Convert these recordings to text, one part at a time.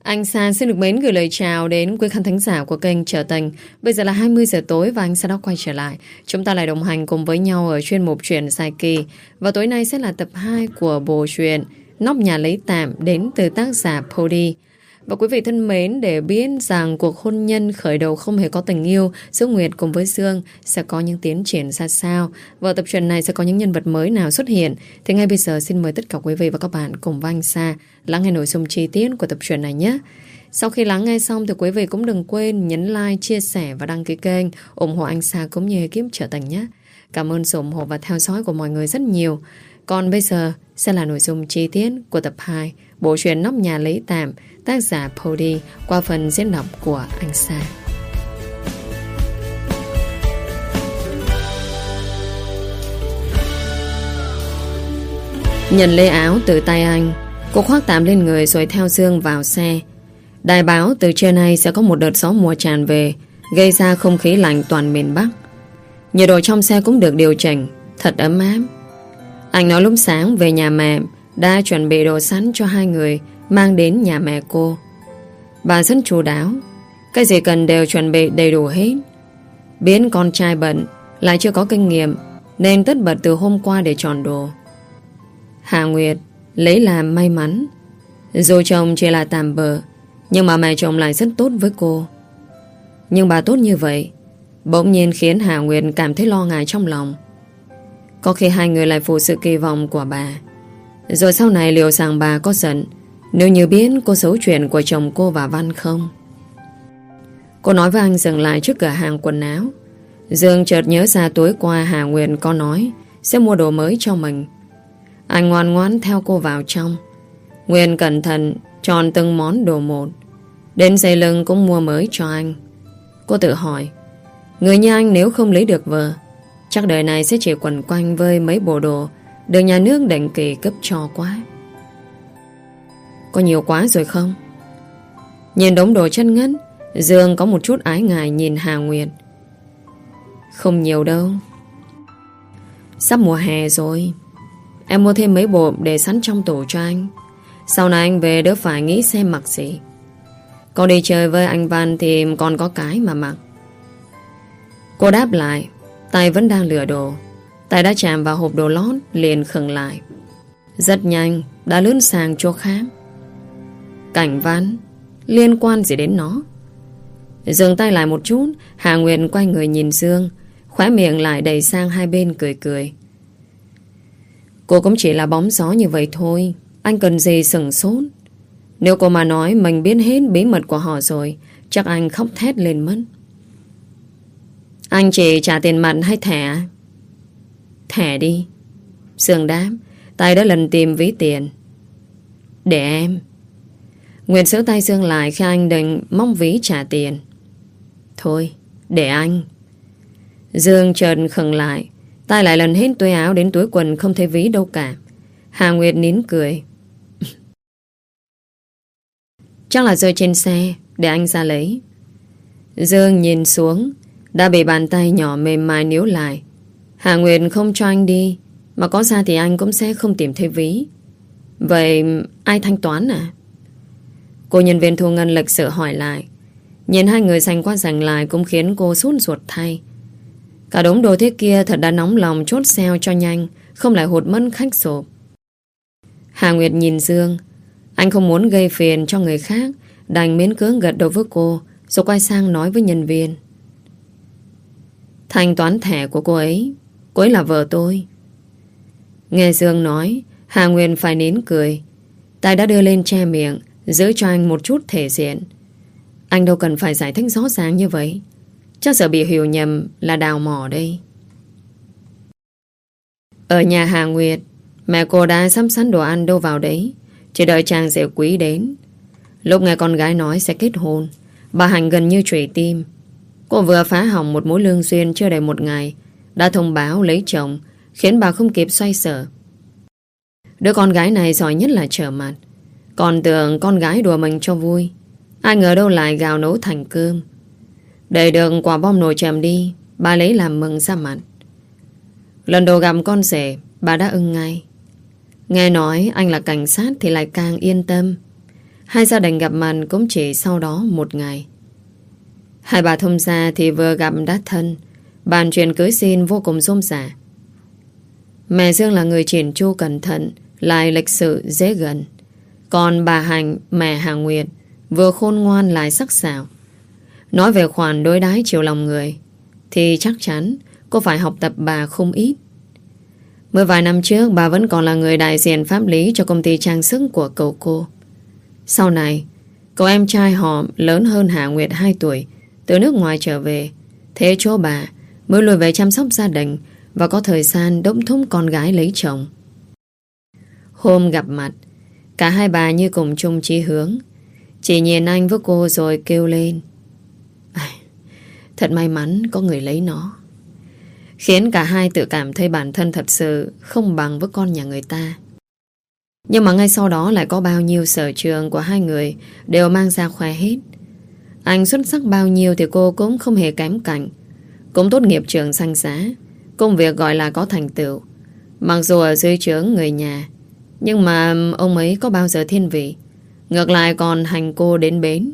Anh Sa xin được mến gửi lời chào đến quý khán thính giả của kênh Trở Tình. Bây giờ là 20 giờ tối và anh Sa đã quay trở lại. Chúng ta lại đồng hành cùng với nhau ở chuyên mục Chuyện Dài Kỳ. Và tối nay sẽ là tập 2 của bộ truyện Nóc Nhà Lấy Tạm đến từ tác giả Pody. Và quý vị thân mến, để biết rằng cuộc hôn nhân khởi đầu không hề có tình yêu giữa Nguyệt cùng với Dương sẽ có những tiến triển ra sao, và tập truyện này sẽ có những nhân vật mới nào xuất hiện, thì ngay bây giờ xin mời tất cả quý vị và các bạn cùng với anh Sa lắng nghe nội dung chi tiết của tập truyện này nhé. Sau khi lắng nghe xong thì quý vị cũng đừng quên nhấn like, chia sẻ và đăng ký kênh ủng hộ anh Sa cũng như ekip Trở Tình nhé. Cảm ơn sự ủng hộ và theo dõi của mọi người rất nhiều. Còn bây giờ sẽ là nội dung chi tiết của tập 2 bộ truyện Nóc Nhà Lấy Tạm, tác giả Pody, qua phần diễn đọc của anh Sa. Nhận lấy áo từ tay anh, cô khoác tạm lên người rồi theo Dương vào xe. Đài báo từ trưa nay sẽ có một đợt gió mùa tràn về, gây ra không khí lạnh toàn miền Bắc. Nhiệt độ trong xe cũng được điều chỉnh, thật ấm áp. Anh nói lúc sáng về nhà mẹ đã chuẩn bị đồ sẵn cho hai người mang đến nhà mẹ cô. Bà rất chu đáo, cái gì cần đều chuẩn bị đầy đủ hết. Biết con trai bận, lại chưa có kinh nghiệm, nên tất bật từ hôm qua để chọn đồ. Hà Nguyệt lấy làm may mắn. Dù chồng chỉ là tạm bợ, nhưng mà mẹ chồng lại rất tốt với cô. Nhưng bà tốt như vậy bỗng nhiên khiến Hà Nguyệt cảm thấy lo ngại trong lòng. Có khi hai người lại phụ sự kỳ vọng của bà. Rồi sau này liệu rằng bà có giận nếu như biết cô xấu chuyện của chồng cô và Văn không? Cô nói với anh dừng lại trước cửa hàng quần áo. Dương chợt nhớ ra tối qua Hà Nguyệt có nói sẽ mua đồ mới cho mình. Anh ngoan ngoãn theo cô vào trong. Nguyệt cẩn thận chọn từng món đồ một, đến dây lưng cũng mua mới cho anh. Cô tự hỏi, người như anh nếu không lấy được vợ, chắc đời này sẽ chỉ quẩn quanh với mấy bộ đồ được nhà nước định kỳ cấp cho quá. Có nhiều quá rồi không? Nhìn đống đồ chất ngất, Dương có một chút ái ngại nhìn Hà Nguyệt. Không nhiều đâu. Sắp mùa hè rồi, em mua thêm mấy bộ để sẵn trong tủ cho anh. Sau này anh về đỡ phải nghĩ xem mặc gì. Còn đi chơi với anh Văn thì còn có cái mà mặc. Cô đáp lại, tay vẫn đang lựa đồ. Tay đã chạm vào hộp đồ lót, liền khựng lại. Rất nhanh đã lướt sang chỗ khác. Cảnh Văn liên quan gì đến nó? Dừng tay lại một chút, Hà Nguyệt quay người nhìn Dương, khóe miệng lại đầy sang hai bên cười cười. Cô cũng chỉ là bóng gió như vậy thôi, anh cần gì sửng sốt. Nếu cô mà nói mình biết hết bí mật của họ rồi, chắc anh khóc thét lên mất. Anh chỉ trả tiền mặt hay thẻ? Thẻ đi. Dương đáp, tay đã lần tìm ví tiền. Để em. Nguyệt giữ tay Dương lại khi anh định móc ví trả tiền. Thôi, để anh. Dương chợt khựng lại, tay lại lần hết túi áo đến túi quần, không thấy ví đâu cả. Hà Nguyệt nín cười. Chắc là rơi trên xe, để anh ra lấy. Dương nhìn xuống, đã bị bàn tay nhỏ mềm mại níu lại. Hà Nguyệt không cho anh đi, mà có ra thì anh cũng sẽ không tìm thấy ví. Vậy ai thanh toán à? Cô nhân viên thu ngân lịch sự hỏi lại. Nhìn hai người giành qua giành lại cũng khiến cô sốt ruột thay. Cả đống đồ thế kia thật đã nóng lòng chốt sale cho nhanh, không lại hụt mất khách sộp. Hà Nguyệt nhìn Dương. Anh không muốn gây phiền cho người khác, đành miễn cưỡng gật đầu với cô, rồi quay sang nói với nhân viên. Thanh toán thẻ của cô ấy là vợ tôi. Nghe Dương nói, Hà Nguyệt phải nín cười. Tay đã đưa lên che miệng, giữ cho anh một chút thể diện. Anh đâu cần phải giải thích rõ ràng như vậy. Chắc sợ bị hiểu nhầm là đào mỏ đây. Ở nhà Hà Nguyệt, mẹ cô đã sắm sẵn đồ ăn đâu vào đấy, chỉ đợi chàng rể quý đến. Lúc nghe con gái nói sẽ kết hôn, bà Hạnh gần như trụy tim. Cô vừa phá hỏng một mối lương duyên chưa đầy một ngày, đã thông báo lấy chồng, khiến bà không kịp xoay sở. Đứa con gái này giỏi nhất là trở mặt. Còn tưởng con gái đùa mình cho vui, ai ngờ đâu lại gạo nấu thành cơm. Để được quả bom nổ chầm đi, bà lấy làm mừng ra mặt. Lần đầu gặp con rể, bà đã ưng ngay. Nghe nói anh là cảnh sát thì lại càng yên tâm. Hai gia đình gặp mặt cũng chỉ sau đó một ngày. Hai bà thông gia thì vừa gặp đã thân, bàn chuyện cưới xin vô cùng rôm rả. Mẹ Dương là người chỉn chu cẩn thận, lại lịch sự dễ gần. Còn bà Hạnh, mẹ Hà Nguyệt, vừa khôn ngoan lại sắc sảo. Nói về khoản đối đãi chiều lòng người thì chắc chắn cô phải học tập bà không ít. Mới vài năm trước bà vẫn còn là người đại diện pháp lý cho công ty trang sức của cậu cô. Sau này cậu em trai họ lớn hơn Hà Nguyệt 2 tuổi, từ nước ngoài trở về. Thế chỗ bà mới lùi về chăm sóc gia đình và có thời gian đốc thúc con gái lấy chồng. Hôm gặp mặt, cả hai bà như cùng chung chí hướng. Chỉ nhìn anh với cô rồi kêu lên: thật may mắn có người lấy nó. Khiến cả hai tự cảm thấy bản thân thật sự không bằng với con nhà người ta. Nhưng mà ngay sau đó lại có bao nhiêu sở trường của hai người đều mang ra khoe hết. Anh xuất sắc bao nhiêu thì cô cũng không hề kém cạnh. Cũng tốt nghiệp trường xanh xá, công việc gọi là có thành tựu. Mặc dù ở dưới trướng người nhà, nhưng mà ông ấy có bao giờ thiên vị. Ngược lại còn hành cô đến bến.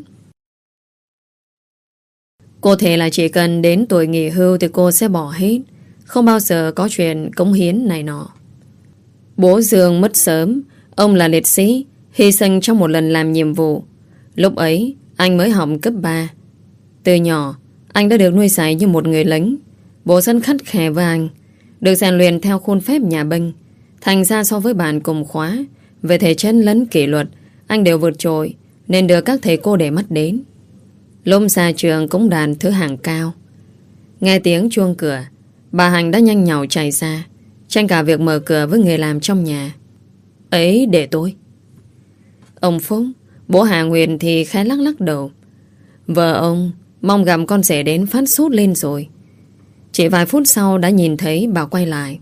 Cô thề là chỉ cần đến tuổi nghỉ hưu thì cô sẽ bỏ hết, không bao giờ có chuyện cống hiến này nọ. Bố Dương mất sớm. Ông là liệt sĩ, hy sinh trong một lần làm nhiệm vụ. Lúc ấy anh mới học cấp 3. Từ nhỏ anh đã được nuôi dạy như một người lính. Bố rất khắt khe với anh, được rèn luyện theo khuôn phép nhà binh. Thành ra so với bạn cùng khóa, về thể chất lẫn kỷ luật, anh đều vượt trội, nên được các thầy cô để mắt đến. Lúc ra trường cũng đạt thứ hạng cao. Nghe tiếng chuông cửa, bà Hạnh đã nhanh nhảu chạy ra, tranh cả việc mở cửa với người làm trong nhà. Ấy để tôi. Ông Phúc, bố Hà Nguyệt thì khẽ lắc lắc đầu. Vợ ông mong gặp con rể đến phát sốt lên rồi. Chỉ vài phút sau đã nhìn thấy bà quay lại.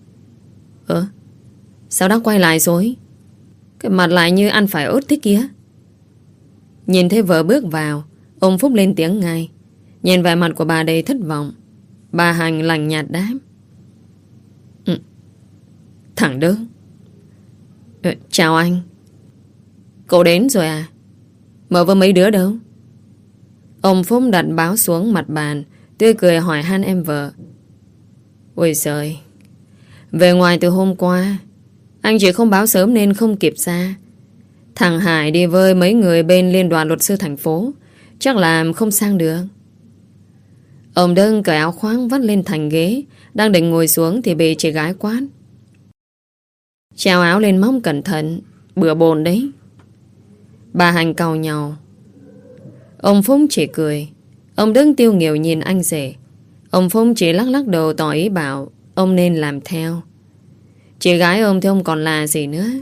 Sao đã quay lại rồi? Cái mặt lại như ăn phải ớt thế kia. Nhìn thấy vợ bước vào, ông Phúc lên tiếng ngay. Nhìn vẻ mặt của bà đầy thất vọng. Bà Hạnh lạnh nhạt đáp: Thằng Đức. Chào anh. Cậu đến rồi à? Mở với mấy đứa đâu? Ông Phúc đặt báo xuống mặt bàn, tươi cười hỏi han em vợ. Ôi giời, về ngoài từ hôm qua. Anh chỉ không báo sớm nên không kịp ra. Thằng Hải đi với mấy người bên liên đoàn luật sư thành phố, chắc là không sang được. Ông Đức cởi áo khoác vắt lên thành ghế, đang định ngồi xuống thì bị chị gái quát: treo áo lên móc cẩn thận, bừa bồn đấy. Bà Hạnh cau nhau. Ông Phúc chỉ cười. Ông Đức tiêu nghỉu nhìn anh rể. Ông Phúc chỉ lắc lắc đầu tỏ ý bảo ông nên làm theo. Chị gái ông thì ông còn là gì nữa.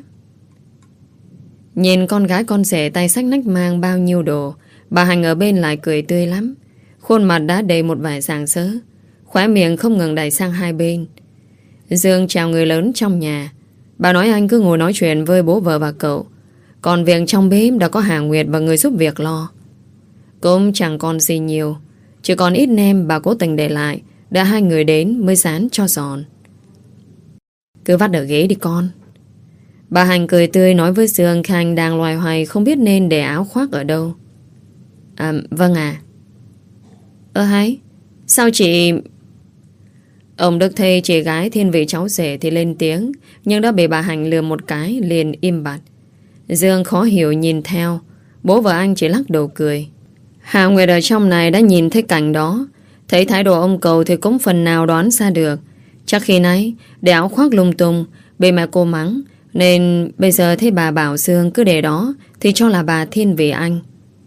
Nhìn con gái con rể tay xách nách mang bao nhiêu đồ, bà Hạnh ở bên lại cười tươi lắm. Khuôn mặt đã đầy một vẻ sảng sỡ, khóe miệng không ngừng đẩy sang hai bên. Dương chào người lớn trong nhà. Bà nói anh cứ ngồi nói chuyện với bố vợ và cậu. Còn việc trong bếp đã có Hà Nguyệt và người giúp việc lo. Cũng chẳng còn gì nhiều, chỉ còn ít nem bà cố tình để lại, đã hai người đến mới dán cho giòn. Cứ vắt ở ghế đi con. Bà Hạnh cười tươi nói với Dương Khanh đang loài hoài không biết nên để áo khoác ở đâu. Vâng à. Hay, sao chị... Ông Đức thấy chị gái thiên vị cháu rể thì lên tiếng, nhưng đã bị bà Hạnh lừa một cái liền im bặt. Dương khó hiểu nhìn theo. Bố vợ anh chỉ lắc đầu cười. Hà Nguyệt ở trong này đã nhìn thấy cảnh đó, thấy thái độ ông cậu thì cũng phần nào đoán ra được. Chắc khi nãy để áo khoác lung tung bị mẹ cô mắng, nên bây giờ thấy bà bảo Dương cứ để đó thì cho là bà thiên vị anh.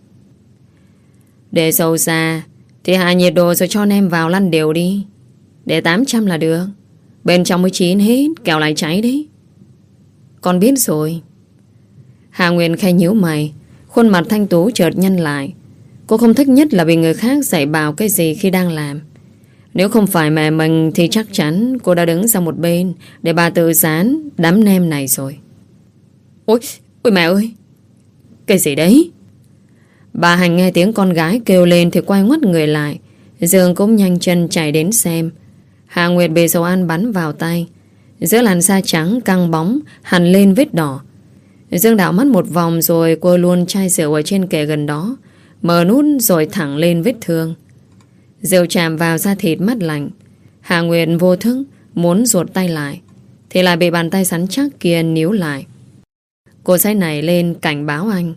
Để dầu ra thì hạ nhiệt độ rồi cho nem vào lăn đều đi. Để 800 là được. Bên trong mới chín hết, kẻo lại cháy đấy. Con biết rồi. Hà Nguyên khai nhíu mày, khuôn mặt thanh tú chợt nhăn lại. Cô không thích nhất là bị người khác dạy bảo cái gì khi đang làm. Nếu không phải mẹ mình thì chắc chắn cô đã đứng sang một bên để bà tự dán đám nem này rồi. Ôi mẹ ơi, cái gì đấy? Bà Hành nghe tiếng con gái kêu lên thì quay ngoắt người lại. Dương cũng nhanh chân chạy đến xem. Hà Nguyệt bị dầu ăn bắn vào tay, giữa làn da trắng căng bóng hằn lên vết đỏ. Dương đảo mắt một vòng rồi cô luôn chai rượu ở trên kệ gần đó, mở nút rồi thẳng lên vết thương. Rượu chạm vào da thịt mát lạnh. Hà Nguyệt vô thức muốn ruột tay lại thì lại bị bàn tay sắn chắc kia níu lại. Cô say nảy lên cảnh báo anh.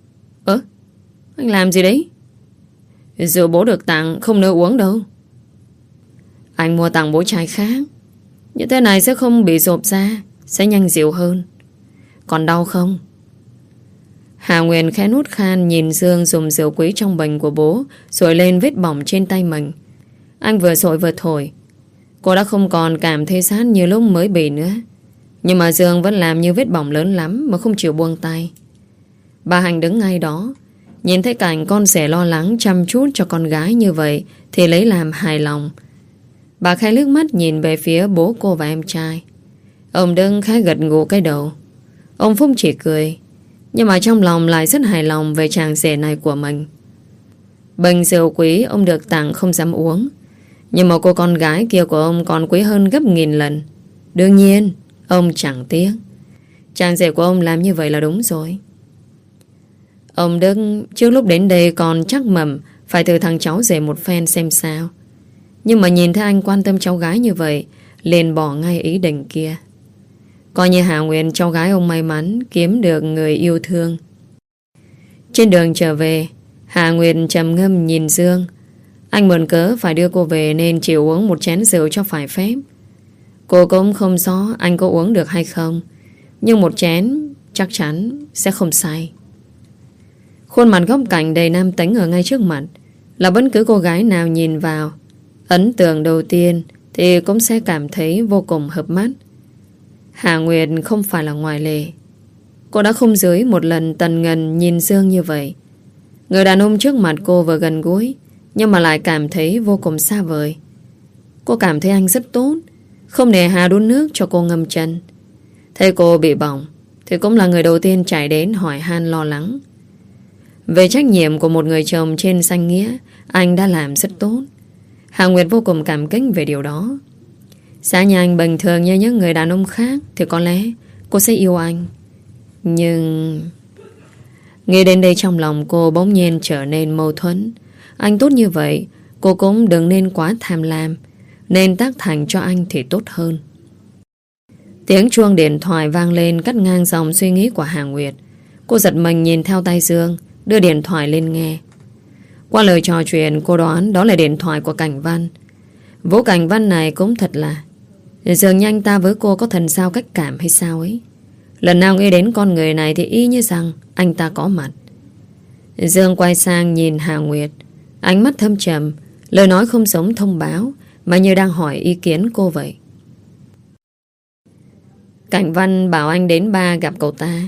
Anh làm gì đấy? Rượu bố được tặng không nỡ uống đâu. Anh mua tặng bố chai khác. Như thế này sẽ không bị rộp ra, sẽ nhanh dịu hơn. Còn đau không? Hà Nguyên khẽ nút khan nhìn Dương dùng rượu quý trong bình của bố rồi lên vết bỏng trên tay mình. Anh vừa sội vừa thổi. Cô đã không còn cảm thấy sát như lúc mới bị nữa. Nhưng mà Dương vẫn làm như vết bỏng lớn lắm mà không chịu buông tay. Bà Hành đứng ngay đó, nhìn thấy cảnh con rể lo lắng chăm chút cho con gái như vậy thì lấy làm hài lòng. Bà khẽ liếc mắt nhìn về phía bố cô và em trai. Ông Đức khẽ gật gù cái đầu. Ông Phúc chỉ cười, nhưng mà trong lòng lại rất hài lòng về chàng rể này của mình. Bình rượu quý ông được tặng không dám uống, nhưng mà cô con gái kia của ông còn quý hơn gấp nghìn lần. Đương nhiên ông chẳng tiếc. Chàng rể của ông làm như vậy là đúng rồi. Ông Đức trước lúc đến đây còn chắc mẩm phải từ thằng cháu rể một phen xem sao. Nhưng mà nhìn thấy anh quan tâm cháu gái như vậy, liền bỏ ngay ý định kia. Coi như Hà Nguyên cháu gái ông may mắn kiếm được người yêu thương. Trên đường trở về, Hà Nguyên trầm ngâm nhìn Dương. Anh mượn cớ phải đưa cô về nên chịu uống một chén rượu cho phải phép. Cô cũng không rõ anh có uống được hay không, nhưng một chén chắc chắn sẽ không say. Khuôn mặt góc cạnh đầy nam tính ở ngay trước mặt, là bất cứ cô gái nào nhìn vào, ấn tượng đầu tiên thì cũng sẽ cảm thấy vô cùng hợp mắt. Hà Nguyệt không phải là ngoại lệ. Cô đã không dưới một lần tần ngần nhìn Dương như vậy. Người đàn ông trước mặt cô vừa gần gũi, nhưng mà lại cảm thấy vô cùng xa vời. Cô cảm thấy anh rất tốt, không nề hà đun nước cho cô ngâm chân. Thấy cô bị bỏng thì cũng là người đầu tiên chạy đến hỏi han lo lắng. Về trách nhiệm của một người chồng trên danh nghĩa, anh đã làm rất tốt. Hà Nguyệt vô cùng cảm kích về điều đó. Giá nhà anh bình thường như những người đàn ông khác thì có lẽ cô sẽ yêu anh. Nhưng nghĩ đến đây trong lòng cô bỗng nhiên trở nên mâu thuẫn. Anh tốt như vậy, cô cũng đừng nên quá tham lam, nên tác thành cho anh thì tốt hơn. Tiếng chuông điện thoại vang lên cắt ngang dòng suy nghĩ của Hà Nguyệt. Cô giật mình nhìn theo tay Dương, đưa điện thoại lên nghe. Qua lời trò chuyện cô đoán đó là điện thoại của Cảnh Văn. Vũ Cảnh Văn này cũng thật là dường như anh ta với cô có thần sao cách cảm hay sao ấy. Lần nào nghĩ đến con người này thì y như rằng anh ta có mặt. Dương quay sang nhìn Hà Nguyệt, ánh mắt thâm trầm, lời nói không giống thông báo mà như đang hỏi ý kiến cô vậy. Cảnh Văn bảo anh đến ba gặp cậu ta.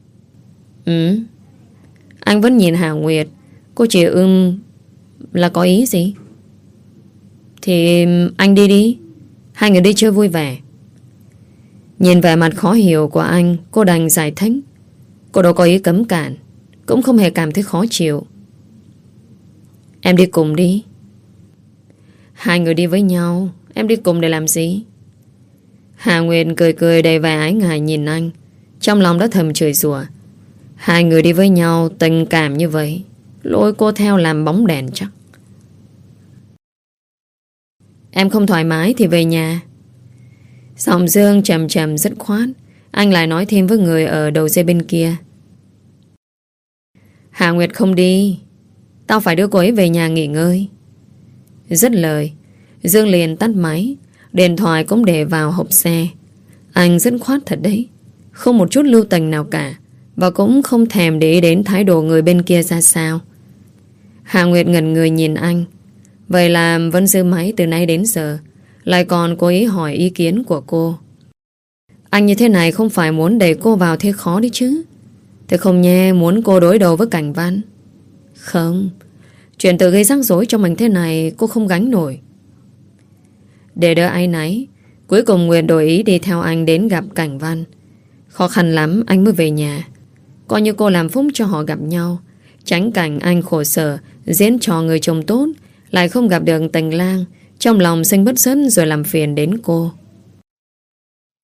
Anh vẫn nhìn Hà Nguyệt. Cô chỉ là có ý gì? Thì anh đi đi, hai người đi chơi vui vẻ. Nhìn vẻ mặt khó hiểu của anh, cô đành giải thích. Cô đâu có ý cấm cản, cũng không hề cảm thấy khó chịu. Em đi cùng đi. Hai người đi với nhau, em đi cùng để làm gì? Hà Nguyệt cười cười đầy vẻ ái ngại nhìn anh, trong lòng đã thầm chửi rủa. Hai người đi với nhau tình cảm như vậy, lôi cô theo làm bóng đèn chắc. Em không thoải mái thì về nhà. Giọng Dương trầm trầm dứt khoát. Anh lại nói thêm với người ở đầu dây bên kia. Hà Nguyệt không đi, tao phải đưa cô ấy về nhà nghỉ ngơi. Dứt lời, Dương liền tắt máy. Điện thoại cũng để vào hộp xe. Anh dứt khoát thật đấy, không một chút lưu tình nào cả, và cũng không thèm để ý đến thái độ người bên kia ra sao. Hà Nguyệt ngẩn người nhìn anh. Vậy là vẫn giữ máy từ nay đến giờ, lại còn cố ý hỏi ý kiến của cô. Anh như thế này không phải muốn đẩy cô vào thế khó đi chứ? Thế không nhé muốn cô đối đầu với Cảnh Văn? Không, chuyện tự gây rắc rối cho mình thế này cô không gánh nổi. Để đỡ áy náy, cuối cùng Nguyệt đổi ý đi theo anh đến gặp Cảnh Văn. Khó khăn lắm anh mới về nhà. Coi như cô làm phúc cho họ gặp nhau, tránh cảnh anh khổ sở diễn trò người chồng tốt, lại không gặp được tình lang, trong lòng sinh bất sớt rồi làm phiền đến cô.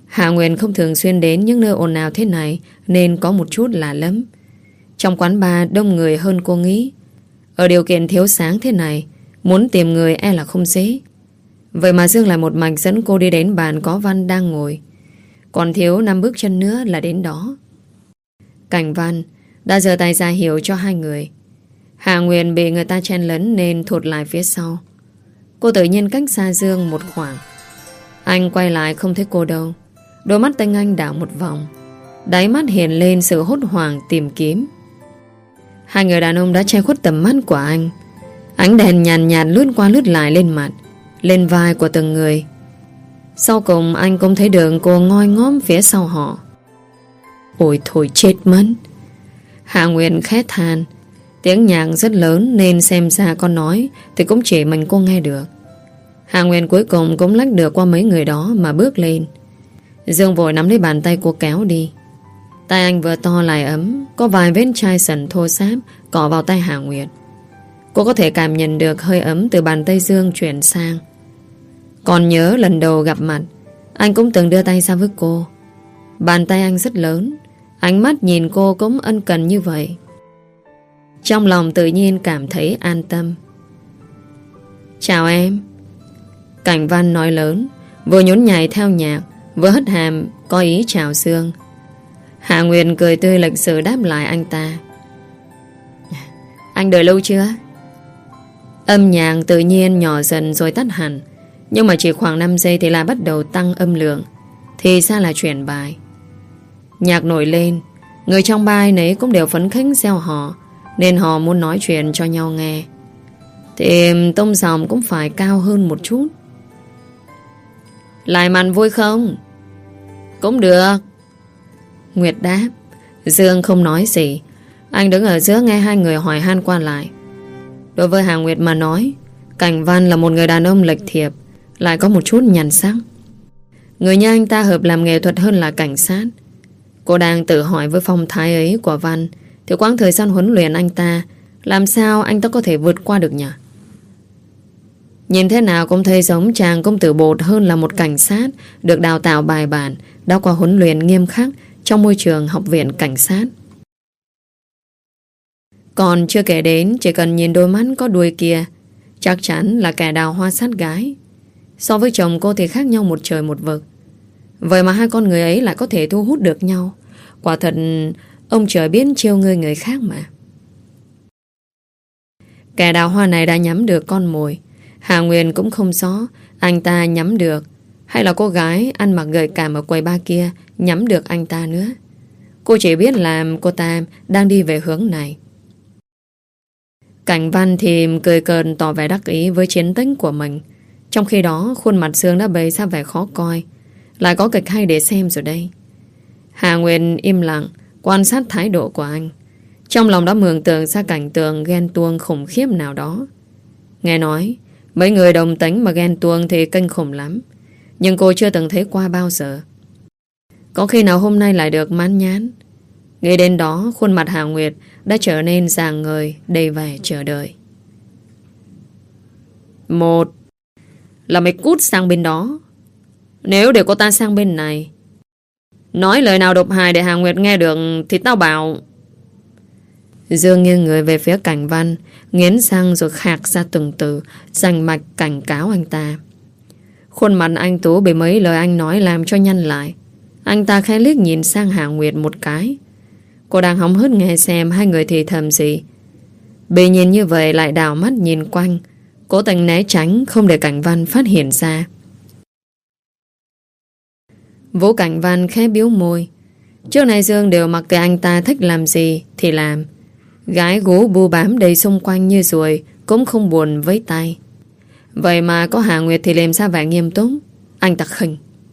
Hạ Nguyên không thường xuyên đến những nơi ồn ào thế này nên có một chút lạ lắm. Trong quán bar đông người hơn cô nghĩ. Ở điều kiện thiếu sáng thế này, muốn tìm người e là không dễ. Vậy mà Dương lại một mạch dẫn cô đi đến bàn có Văn đang ngồi. Còn thiếu 5 bước chân nữa là đến đó. Cảnh Văn đã giơ tay ra hiệu cho hai người. Hạ Nguyên bị người ta chen lấn nên thụt lại phía sau. Cô tự nhiên cách xa Dương một khoảng. Anh quay lại không thấy cô đâu. Đôi mắt Tinh Anh đảo một vòng. Đáy mắt hiện lên sự hốt hoảng tìm kiếm. Hai người đàn ông đã che khuất tầm mắt của anh. Ánh đèn nhàn nhạt lướt qua lướt lại lên mặt, lên vai của từng người. Sau cùng anh cũng thấy được cô ngoi ngóm phía sau họ. Ôi thôi chết mất. Hạ Nguyên khét than. Tiếng nhạc rất lớn nên xem ra con nói thì cũng chỉ mình cô nghe được. Hạ Nguyên cuối cùng cũng lách được qua mấy người đó mà bước lên. Dương vội nắm lấy bàn tay cô kéo đi. Tay anh vừa to lại ấm, có vài vết chai sần thô ráp cọ vào tay Hạ Nguyệt. Cô có thể cảm nhận được hơi ấm từ bàn tay Dương chuyển sang. Còn nhớ lần đầu gặp mặt, anh cũng từng đưa tay ra với cô. Bàn tay anh rất lớn, ánh mắt nhìn cô cũng ân cần như vậy. Trong lòng tự nhiên cảm thấy an tâm. Chào em. Cảnh Văn nói lớn, vừa nhún nhảy theo nhạc, vừa hất hàm có ý chào Dương. Hạ Nguyên cười tươi lịch sự đáp lại anh ta. Anh đợi lâu chưa? Âm nhạc tự nhiên nhỏ dần rồi tắt hẳn. Nhưng mà chỉ khoảng 5 giây thì lại bắt đầu tăng âm lượng. Thì ra là chuyển bài. Nhạc nổi lên, người trong bài nấy cũng đều phấn khích gieo họ, nên họ muốn nói chuyện cho nhau nghe. Thì tông giọng cũng phải cao hơn một chút. Lại màn vui không? Cũng được. Nguyệt đáp. Dương không nói gì. Anh đứng ở giữa nghe hai người hỏi han qua lại. Đối với Hà Nguyệt mà nói, Cảnh Văn là một người đàn ông lệch thiệp, lại có một chút nhàn sắc. Người như anh ta hợp làm nghệ thuật hơn là cảnh sát. Cô đang tự hỏi với phong thái ấy của Văn thì quãng thời gian huấn luyện anh ta, làm sao anh ta có thể vượt qua được nhỉ? Nhìn thế nào cũng thấy giống chàng công tử bột hơn là một cảnh sát được đào tạo bài bản, đã qua huấn luyện nghiêm khắc trong môi trường học viện cảnh sát. Còn chưa kể đến, chỉ cần nhìn đôi mắt có đuôi kia, chắc chắn là kẻ đào hoa sát gái. So với chồng cô thì khác nhau một trời một vực. Vậy mà hai con người ấy lại có thể thu hút được nhau. Quả thật ông trời biết trêu ngươi người khác mà. Kẻ đào hoa này đã nhắm được con mồi. Hà Nguyên cũng không rõ anh ta nhắm được hay là cô gái ăn mặc gợi cảm ở quầy bar kia nhắm được anh ta nữa. Cô chỉ biết là cô ta đang đi về hướng này. Cảnh Văn thì cười cợt tỏ vẻ đắc ý với chiến tích của mình. Trong khi đó khuôn mặt Dương đã bày ra vẻ khó coi. Lại có kịch hay để xem rồi đây. Hà Nguyên im lặng quan sát thái độ của anh. Trong lòng đã mường tượng ra cảnh tượng ghen tuông khủng khiếp nào đó. Nghe nói mấy người đồng tính mà ghen tuông thì kinh khủng lắm. Nhưng cô chưa từng thấy qua bao giờ. Có khi nào hôm nay lại được mãn nhãn. Nghĩ đến đó khuôn mặt Hà Nguyệt đã trở nên rạng ngời, đầy vẻ chờ đợi. Một là mày cút sang bên đó. Nếu để cô ta sang bên này, nói lời nào độc hại để Hà Nguyệt nghe được thì tao bảo. Dương nghiêng người về phía Cảnh Văn, nghiến răng rồi khạc ra từng từ, rành mạch cảnh cáo anh ta. Khuôn mặt anh Tú bị mấy lời anh nói làm cho nhăn lại. Anh ta khẽ liếc nhìn sang Hà Nguyệt một cái. Cô đang hóng hớt nghe xem hai người thì thầm gì. Bị nhìn như vậy lại đảo mắt nhìn quanh, cố tình né tránh không để Cảnh Văn phát hiện ra. Vũ Cảnh Văn khẽ biếu môi. Trước này Dương đều mặc kệ anh ta thích làm gì thì làm. Gái gú bu bám đầy xung quanh như ruồi cũng không buồn với tay. Vậy mà có Hà Nguyệt thì làm sao vẻ nghiêm túc. Anh ta khinh.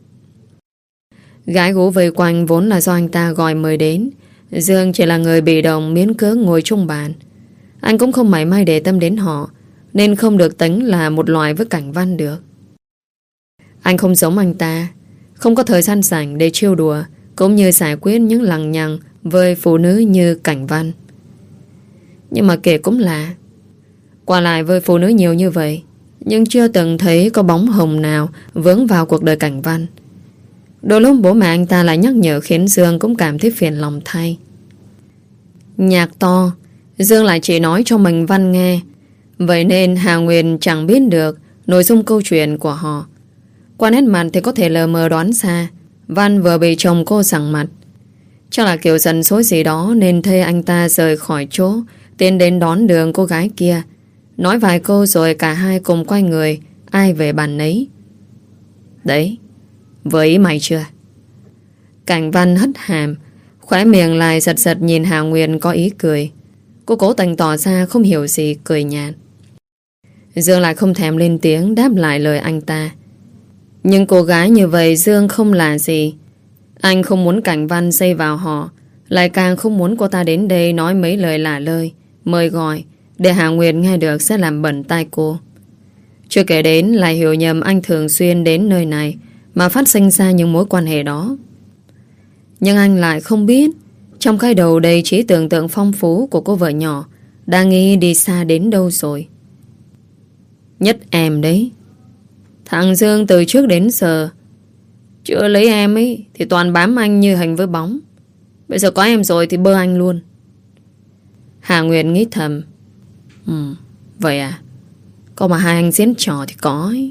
Gái gú vây quanh vốn là do anh ta gọi mời đến. Dương chỉ là người bị động miễn cưỡng ngồi chung bàn. Anh cũng không mảy may để tâm đến họ, nên không được tính là một loại với Cảnh Văn được. Anh không giống anh ta, không có thời gian rảnh để trêu đùa cũng như giải quyết những lằng nhằng với phụ nữ như Cảnh Văn. Nhưng mà kể cũng là qua lại với phụ nữ nhiều như vậy, nhưng chưa từng thấy có bóng hồng nào vướng vào cuộc đời Cảnh Văn. Đôi lúc bố mẹ anh ta lại nhắc nhở khiến Dương cũng cảm thấy phiền lòng thay. Nhạc to, Dương lại chỉ nói cho mình Văn nghe. Vậy nên Hà Nguyên chẳng biết được nội dung câu chuyện của họ. Qua nét mặt thì có thể lờ mờ đoán xa Văn vừa bị chồng cô sẵn mặt. Chắc là kiểu giận dỗi gì đó nên thuê anh ta rời khỏi chỗ, tiến đến đón đường cô gái kia. Nói vài câu rồi cả hai cùng quay người, ai về bàn nấy. Đấy, vừa ý mày chưa? Cảnh Văn hất hàm, khóe miệng lại giật giật nhìn Hà Nguyên có ý cười. Cô cố tình tỏ ra không hiểu gì, cười nhạt. Dương lại không thèm lên tiếng đáp lại lời anh ta. Nhưng cô gái như vậy Dương không là gì. Anh không muốn Cảnh Văn dây vào họ, lại càng không muốn cô ta đến đây nói mấy lời lạ lơi, mời gọi, để Hà Nguyệt nghe được sẽ làm bẩn tai cô. Chưa kể đến lại hiểu nhầm anh thường xuyên đến nơi này mà phát sinh ra những mối quan hệ đó. Nhưng anh lại không biết trong cái đầu đầy trí tưởng tượng phong phú của cô vợ nhỏ đang nghĩ đi xa đến đâu rồi. Nhất em đấy. Thằng Dương từ trước đến giờ chưa lấy em ấy thì toàn bám anh như hình với bóng. Bây giờ có em rồi thì bơ anh luôn. Hà Nguyệt nghĩ thầm. Vậy à? Có mà hai anh diễn trò thì có ấy.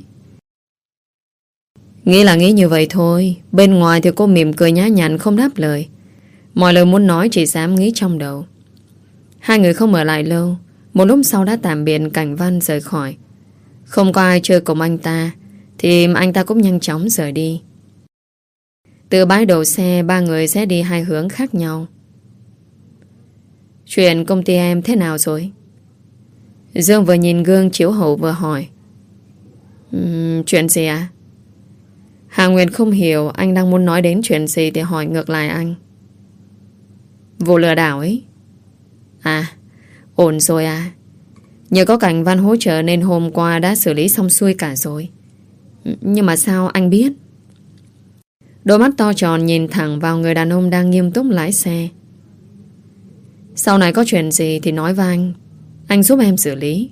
Nghĩ là nghĩ như vậy thôi. Bên ngoài thì cô mỉm cười nhã nhặn không đáp lời. Mọi lời muốn nói chỉ dám nghĩ trong đầu. Hai người không ở lại lâu. Một lúc sau đã tạm biệt Cảnh Văn rời khỏi. Không có ai chơi cùng anh ta thì anh ta cũng nhanh chóng rời đi. Từ bãi đậu xe, ba người sẽ đi hai hướng khác nhau. Chuyện công ty em thế nào rồi? Dương vừa nhìn gương chiếu hậu vừa hỏi. Chuyện gì à? Hà Nguyên không hiểu anh đang muốn nói đến chuyện gì thì hỏi ngược lại anh. Vụ lừa đảo ấy. À, ổn rồi à? Nhờ có Cảnh Văn hỗ trợ nên hôm qua đã xử lý xong xuôi cả rồi. Nhưng mà sao anh biết? Đôi mắt to tròn nhìn thẳng vào người đàn ông đang nghiêm túc lái xe. Sau này có chuyện gì thì nói với anh giúp em xử lý.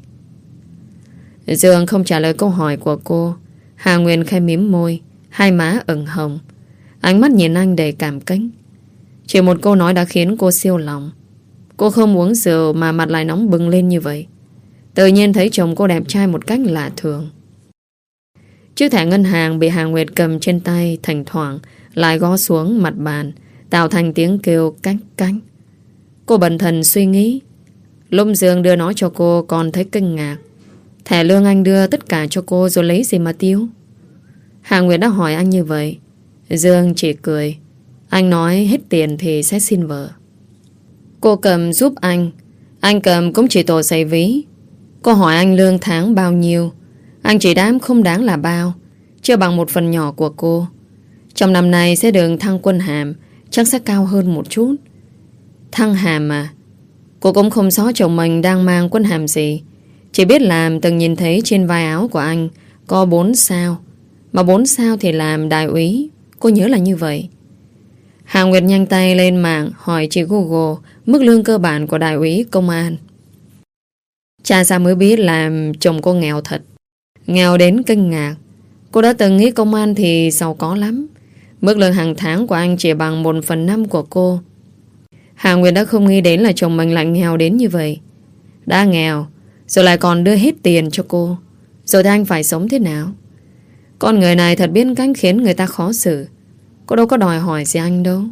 Dương không trả lời câu hỏi của cô. Hà Nguyên khẽ mím môi, hai má ửng hồng, ánh mắt nhìn anh đầy cảm kích. Chỉ một câu nói đã khiến cô siêu lòng. Cô không uống rượu mà mặt lại nóng bừng lên như vậy. Tự nhiên thấy chồng cô đẹp trai một cách lạ thường. Chiếc thẻ ngân hàng bị Hà Nguyệt cầm trên tay thỉnh thoảng lại gõ xuống mặt bàn, tạo thành tiếng kêu cách cách. Cô bần thần suy nghĩ. Lúc Dương đưa nó cho cô còn thấy kinh ngạc. Thẻ lương anh đưa tất cả cho cô rồi lấy gì mà tiêu? Hà Nguyệt đã hỏi anh như vậy. Dương chỉ cười. Anh nói hết tiền thì sẽ xin vợ. Cô cầm giúp anh. Anh cầm cũng chỉ tổ giày ví. Cô hỏi anh lương tháng bao nhiêu. Anh chỉ đáp không đáng là bao, chưa bằng một phần nhỏ của cô. Trong năm nay sẽ được thăng quân hàm, chắc sẽ cao hơn một chút. Thăng hàm à? Cô cũng không rõ chồng mình đang mang quân hàm gì. Chỉ biết làm từng nhìn thấy trên vai áo của anh có 4 sao. Mà 4 sao thì làm đại úy. Cô nhớ là như vậy. Hà Nguyệt nhanh tay lên mạng hỏi chị Google mức lương cơ bản của đại úy công an. Cha ra mới biết là chồng cô nghèo thật. Nghèo đến kinh ngạc. Cô đã từng nghĩ công an thì giàu có lắm. Mức lương hàng tháng của anh chỉ bằng 1/5 của cô. Hà Nguyệt đã không nghĩ đến là chồng mình lại nghèo đến như vậy. Đã nghèo rồi lại còn đưa hết tiền cho cô. Rồi thì anh phải sống thế nào? Con người này thật biết cách khiến người ta khó xử. Cô đâu có đòi hỏi gì anh đâu.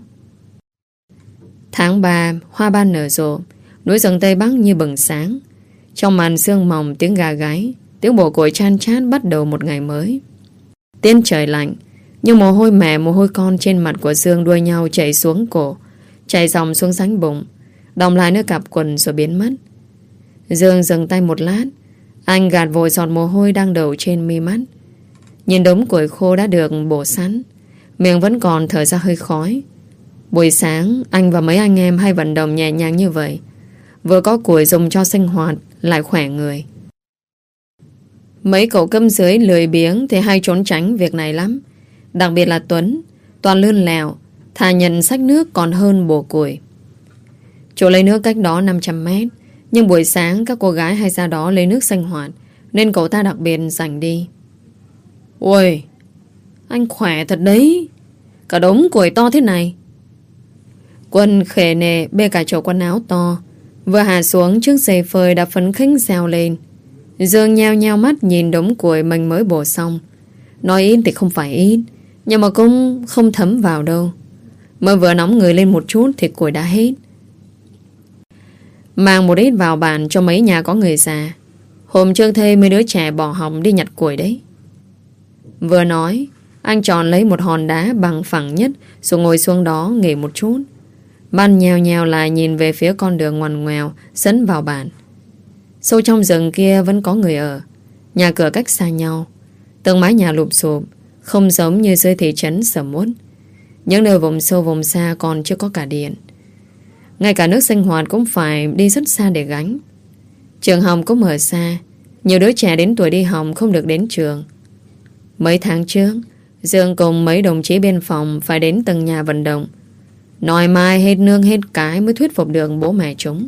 Tháng 3, hoa ban nở rộ, núi rừng Tây Bắc như bừng sáng. Trong màn sương mỏng tiếng gà gáy, tiếng bồ cổi chan chát bắt đầu một ngày mới. Tiết trời lạnh, nhưng mồ hôi mẹ mồ hôi con trên mặt của Dương đuôi nhau chảy xuống cổ, chảy dòng xuống sánh bụng, đọng lại nơi cặp quần rồi biến mất. Dương dừng tay một lát. Anh gạt vội giọt mồ hôi đang đổ trên mi mắt. Nhìn đống củi khô đã được bổ sẵn, miệng vẫn còn thở ra hơi khói. Buổi sáng anh và mấy anh em hay vận động nhẹ nhàng như vậy. Vừa có củi dùng cho sinh hoạt, lại khỏe người. Mấy cậu cấp dưới lười biếng thì hay trốn tránh việc này lắm. Đặc biệt là Tuấn, toàn lươn lẹo, thà nhận xách nước còn hơn bổ củi. Chỗ lấy nước cách đó 500 mét. Nhưng buổi sáng các cô gái hay ra đó lấy nước sinh hoạt, nên cậu ta đặc biệt rảnh đi. Ôi, anh khỏe thật đấy. Cả đống củi to thế này. Quân khề nề bê cả chậu quần áo to, vừa hạ xuống trước giày phơi đã phấn khích reo lên. Dương nheo nheo mắt nhìn đống củi mình mới bổ xong. Nói ít thì không phải ít, nhưng mà cũng không thấm vào đâu. Mới vừa nóng người lên một chút thì củi đã hết. Mang một ít vào bàn cho mấy nhà có người già. Hôm trước thê mấy đứa trẻ bỏ học đi nhặt củi đấy. Vừa nói, anh chọn lấy một hòn đá bằng phẳng nhất rồi ngồi xuống đó nghỉ một chút. Ban nhèo nhèo lại nhìn về phía con đường ngoằn ngoèo dẫn vào bản. Sâu trong rừng kia vẫn có người ở. Nhà cửa cách xa nhau, từng mái nhà lụp xụp, không giống như dưới thị trấn sầm uất. Những nơi vùng sâu vùng xa còn chưa có cả điện. Ngay cả nước sinh hoạt cũng phải đi rất xa để gánh. Trường học cũng ở xa, nhiều đứa trẻ đến tuổi đi học không được đến trường. Mấy tháng trước, Dương cùng mấy đồng chí biên phòng phải đến từng nhà vận động, nói mai hết nương hết cái mới thuyết phục được bố mẹ chúng.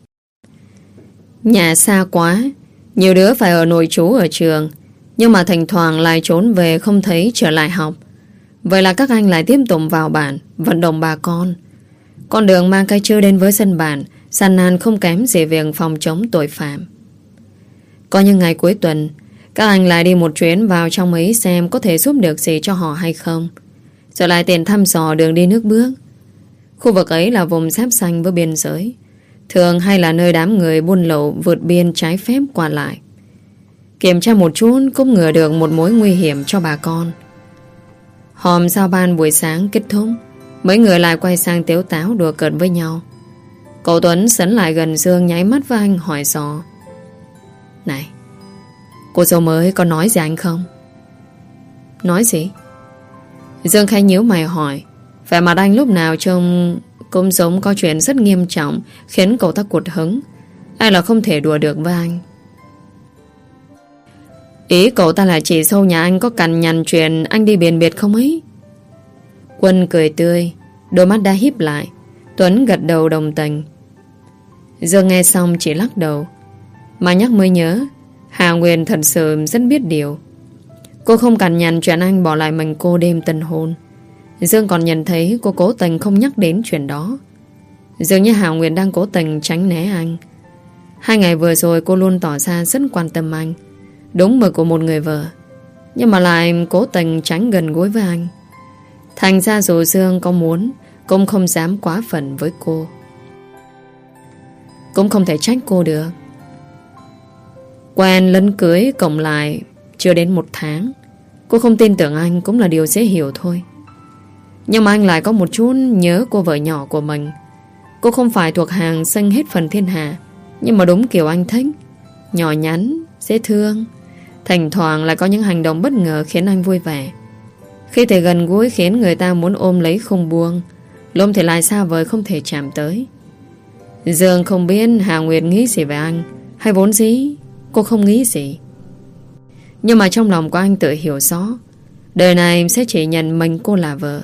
Nhà xa quá, nhiều đứa phải ở nội trú ở trường, nhưng mà thỉnh thoảng lại trốn về không thấy trở lại học. Vậy là các anh lại tiếp tục vào bản vận động bà con. Con đường mang cái chơi đến với dân bản gian nan không kém gì việc phòng chống tội phạm. Có những ngày cuối tuần, các anh lại đi một chuyến vào trong ấy xem có thể giúp được gì cho họ hay không, rồi lại tiền thăm dò đường đi nước bước. Khu vực ấy là vùng giáp xanh với biên giới, thường hay là nơi đám người buôn lậu vượt biên trái phép qua lại. Kiểm tra một chút cũng ngừa được một mối nguy hiểm cho bà con. Hòm giao ban buổi sáng kết thúc, mấy người lại quay sang tếu táo đùa cợt với nhau. Cậu Tuấn sấn lại gần Dương nháy mắt với anh hỏi dò: Này, cô dâu mới có nói gì anh không? Nói gì? Dương khẽ nhíu mày hỏi. Vẻ mặt anh lúc nào trông cũng giống có chuyện rất nghiêm trọng, khiến cậu ta cụt hứng. Ai là không thể đùa được với anh. Ý cậu ta là chỉ sâu nhà anh có cằn nhằn chuyện anh đi biển biệt không ấy? Quân cười tươi, đôi mắt đã híp lại. Tuấn gật đầu đồng tình. Dương nghe xong chỉ lắc đầu. Mà nhắc mới nhớ, Hà Nguyên thật sự rất biết điều. Cô không cằn nhằn chuyện anh bỏ lại mình cô đêm tân hôn. Dương còn nhận thấy cô cố tình không nhắc đến chuyện đó. Dường như Hà Nguyên đang cố tình tránh né anh. 2 ngày vừa rồi cô luôn tỏ ra rất quan tâm anh, đúng mực của một người vợ, nhưng mà lại cố tình tránh gần gũi với anh. Thành ra dù Dương có muốn cũng không dám quá phận với cô. Cũng không thể trách cô được. Quen lẫn cưới cộng lại chưa đến 1 tháng. Cô không tin tưởng anh cũng là điều dễ hiểu thôi. Nhưng mà anh lại có một chút nhớ cô vợ nhỏ của mình. Cô không phải thuộc hàng xanh hết phần thiên hạ, nhưng mà đúng kiểu anh thích. Nhỏ nhắn, dễ thương, thỉnh thoảng lại có những hành động bất ngờ khiến anh vui vẻ. Khi thể gần gũi khiến người ta muốn ôm lấy không buông, lúc thì lại xa vời không thể chạm tới. Dương không biết Hà Nguyệt nghĩ gì về anh, hay vốn dĩ cô không nghĩ gì. Nhưng mà trong lòng của anh tự hiểu rõ, đời này sẽ chỉ nhận mình cô là vợ.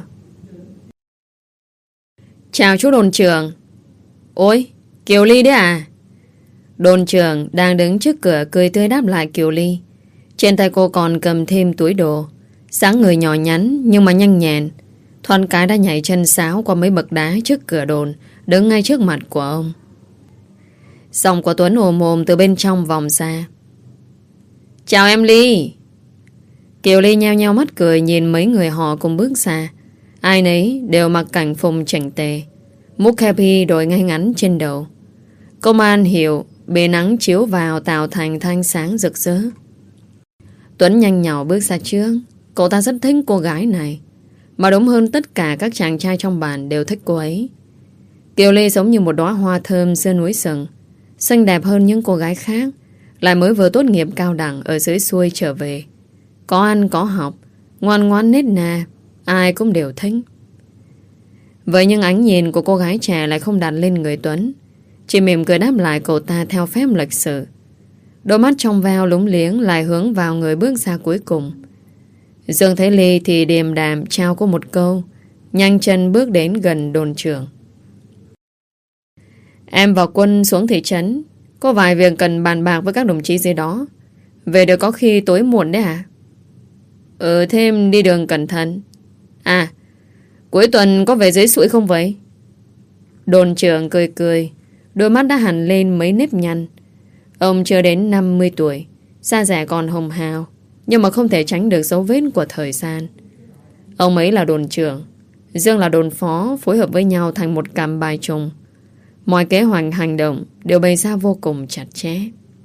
Chào chú đồn trưởng. Ôi, Kiều Ly đấy à? Đồn trưởng đang đứng trước cửa cười tươi đáp lại Kiều Ly. Trên tay cô còn cầm thêm túi đồ. Dáng người nhỏ nhắn nhưng mà nhanh nhẹn, thoăn cái đã nhảy chân sáo qua mấy bậc đá trước cửa đồn, đứng ngay trước mặt của ông. Giọng của Tuấn ồm ồm từ bên trong vòng ra. Chào em Ly. Kiều Ly nheo nheo mắt cười nhìn mấy người họ cùng bước xa. Ai nấy đều mặc cảnh phục chỉnh tề, mũ kepi đội ngay ngắn trên đầu. Công an hiệu bề nắng chiếu vào tạo thành thanh sáng rực rỡ. Tuấn nhanh nhỏ bước ra trước. Cậu ta rất thích cô gái này, mà đúng hơn tất cả các chàng trai trong bản đều thích cô ấy. Kiều Ly giống như một đóa hoa thơm giữa núi rừng, xinh đẹp hơn những cô gái khác, lại mới vừa tốt nghiệp cao đẳng ở dưới xuôi trở về. Có ăn có học, ngoan ngoãn nết na, ai cũng đều thích. Vậy nhưng ánh nhìn của cô gái trẻ lại không đặt lên người Tuấn, chỉ mỉm cười đáp lại cậu ta theo phép lịch sự. Đôi mắt trong veo lúng liếng lại hướng vào người bước ra cuối cùng. Dương thấy Ly thì điềm đạm trao cô một câu, nhanh chân bước đến gần đồn trưởng. Em và Quân xuống thị trấn, có vài việc cần bàn bạc với các đồng chí dưới đó. Về được có khi tối muộn đấy à? Thêm đi đường cẩn thận. À, Cuối tuần có về dưới suối không vậy? Đồn trưởng cười cười, đôi mắt đã hằn lên mấy nếp nhăn. Ông chưa đến 50 tuổi, da dẻ còn hồng hào, nhưng mà không thể tránh được dấu vết của thời gian. Ông ấy là đồn trưởng, Dương là đồn phó, phối hợp với nhau thành một cặp bài trùng. Mọi kế hoạch hành động đều bày ra vô cùng chặt chẽ.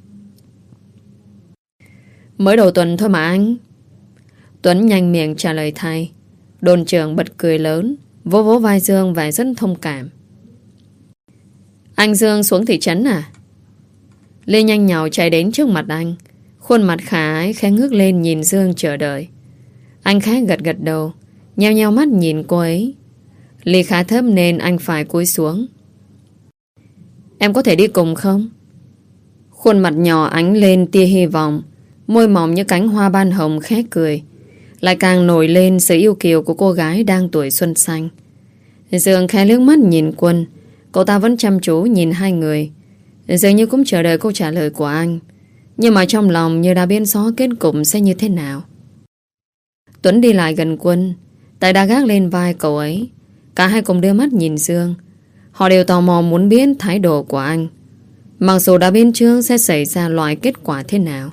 Mới đầu tuần thôi mà anh. Tuấn nhanh miệng trả lời thay. Đồn trưởng bật cười lớn, vỗ vỗ vai Dương vẻ rất thông cảm. Anh Dương xuống thị trấn à? Lê nhanh nhào chạy đến trước mặt anh. Khuôn mặt khả ái khẽ ngước lên nhìn Dương chờ đợi. Anh khẽ gật gật đầu, nheo nheo mắt nhìn cô ấy. Ly khá thấp nên anh phải cúi xuống. Em có thể đi cùng không? Khuôn mặt nhỏ ánh lên tia hy vọng, môi mỏng như cánh hoa ban hồng khẽ cười, lại càng nổi lên sự yêu kiều của cô gái đang tuổi xuân xanh. Dương khẽ liếc mắt nhìn Quân. Cậu ta vẫn chăm chú nhìn hai người, dường như cũng chờ đợi câu trả lời của anh, nhưng mà trong lòng như đã biết rõ kết cục sẽ như thế nào. Tuấn đi lại gần Quân, tay đã gác lên vai cậu ấy. Cả hai cùng đưa mắt nhìn Dương. Họ đều tò mò muốn biết thái độ của anh, mặc dù đã biết trước sẽ xảy ra loại kết quả thế nào.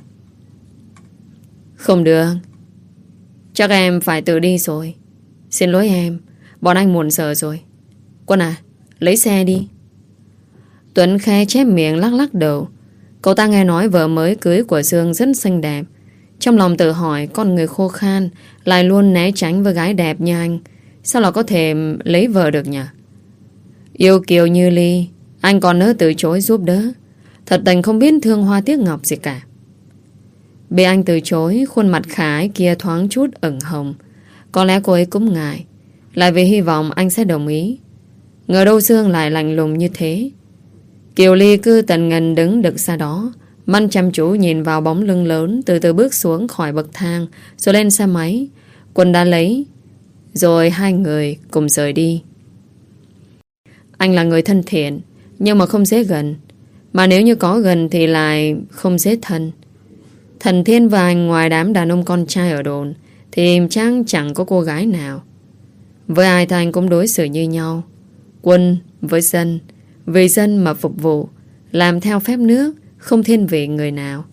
Không được, chắc em phải tự đi rồi. Xin lỗi em, bọn anh muộn giờ rồi. Quân à, lấy xe đi. Tuấn khẽ chép miệng lắc lắc đầu. Cậu ta nghe nói vợ mới cưới của Dương rất xinh đẹp, trong lòng tự hỏi con người khô khan lại luôn né tránh với gái đẹp như anh, sao là có thể lấy vợ được nhỉ? Yêu kiều như Ly, anh còn nỡ từ chối giúp đỡ. Thật tình không biết thương hoa tiếc ngọc gì cả. Bị anh từ chối, khuôn mặt khả ái kia thoáng chút ửng hồng. Có lẽ cô ấy cũng ngại, lại vì hy vọng anh sẽ đồng ý. Ngờ đâu Dương lại lạnh lùng như thế. Kiều Ly cứ tần ngần đứng đực xa đó, mắt chăm chú nhìn vào bóng lưng lớn từ từ bước xuống khỏi bậc thang, rồi lên xe máy. Quân đã lấy, rồi hai người cùng rời đi. Anh là người thân thiện, nhưng mà không dễ gần. Mà nếu như có gần thì lại không dễ thân. Thần Thiên và anh ngoài đám đàn ông con trai ở đồn thì chắc chẳng có cô gái nào. Với ai thì anh cũng đối xử như nhau. Quân với dân, vì dân mà phục vụ, làm theo phép nước, không thiên vị người nào.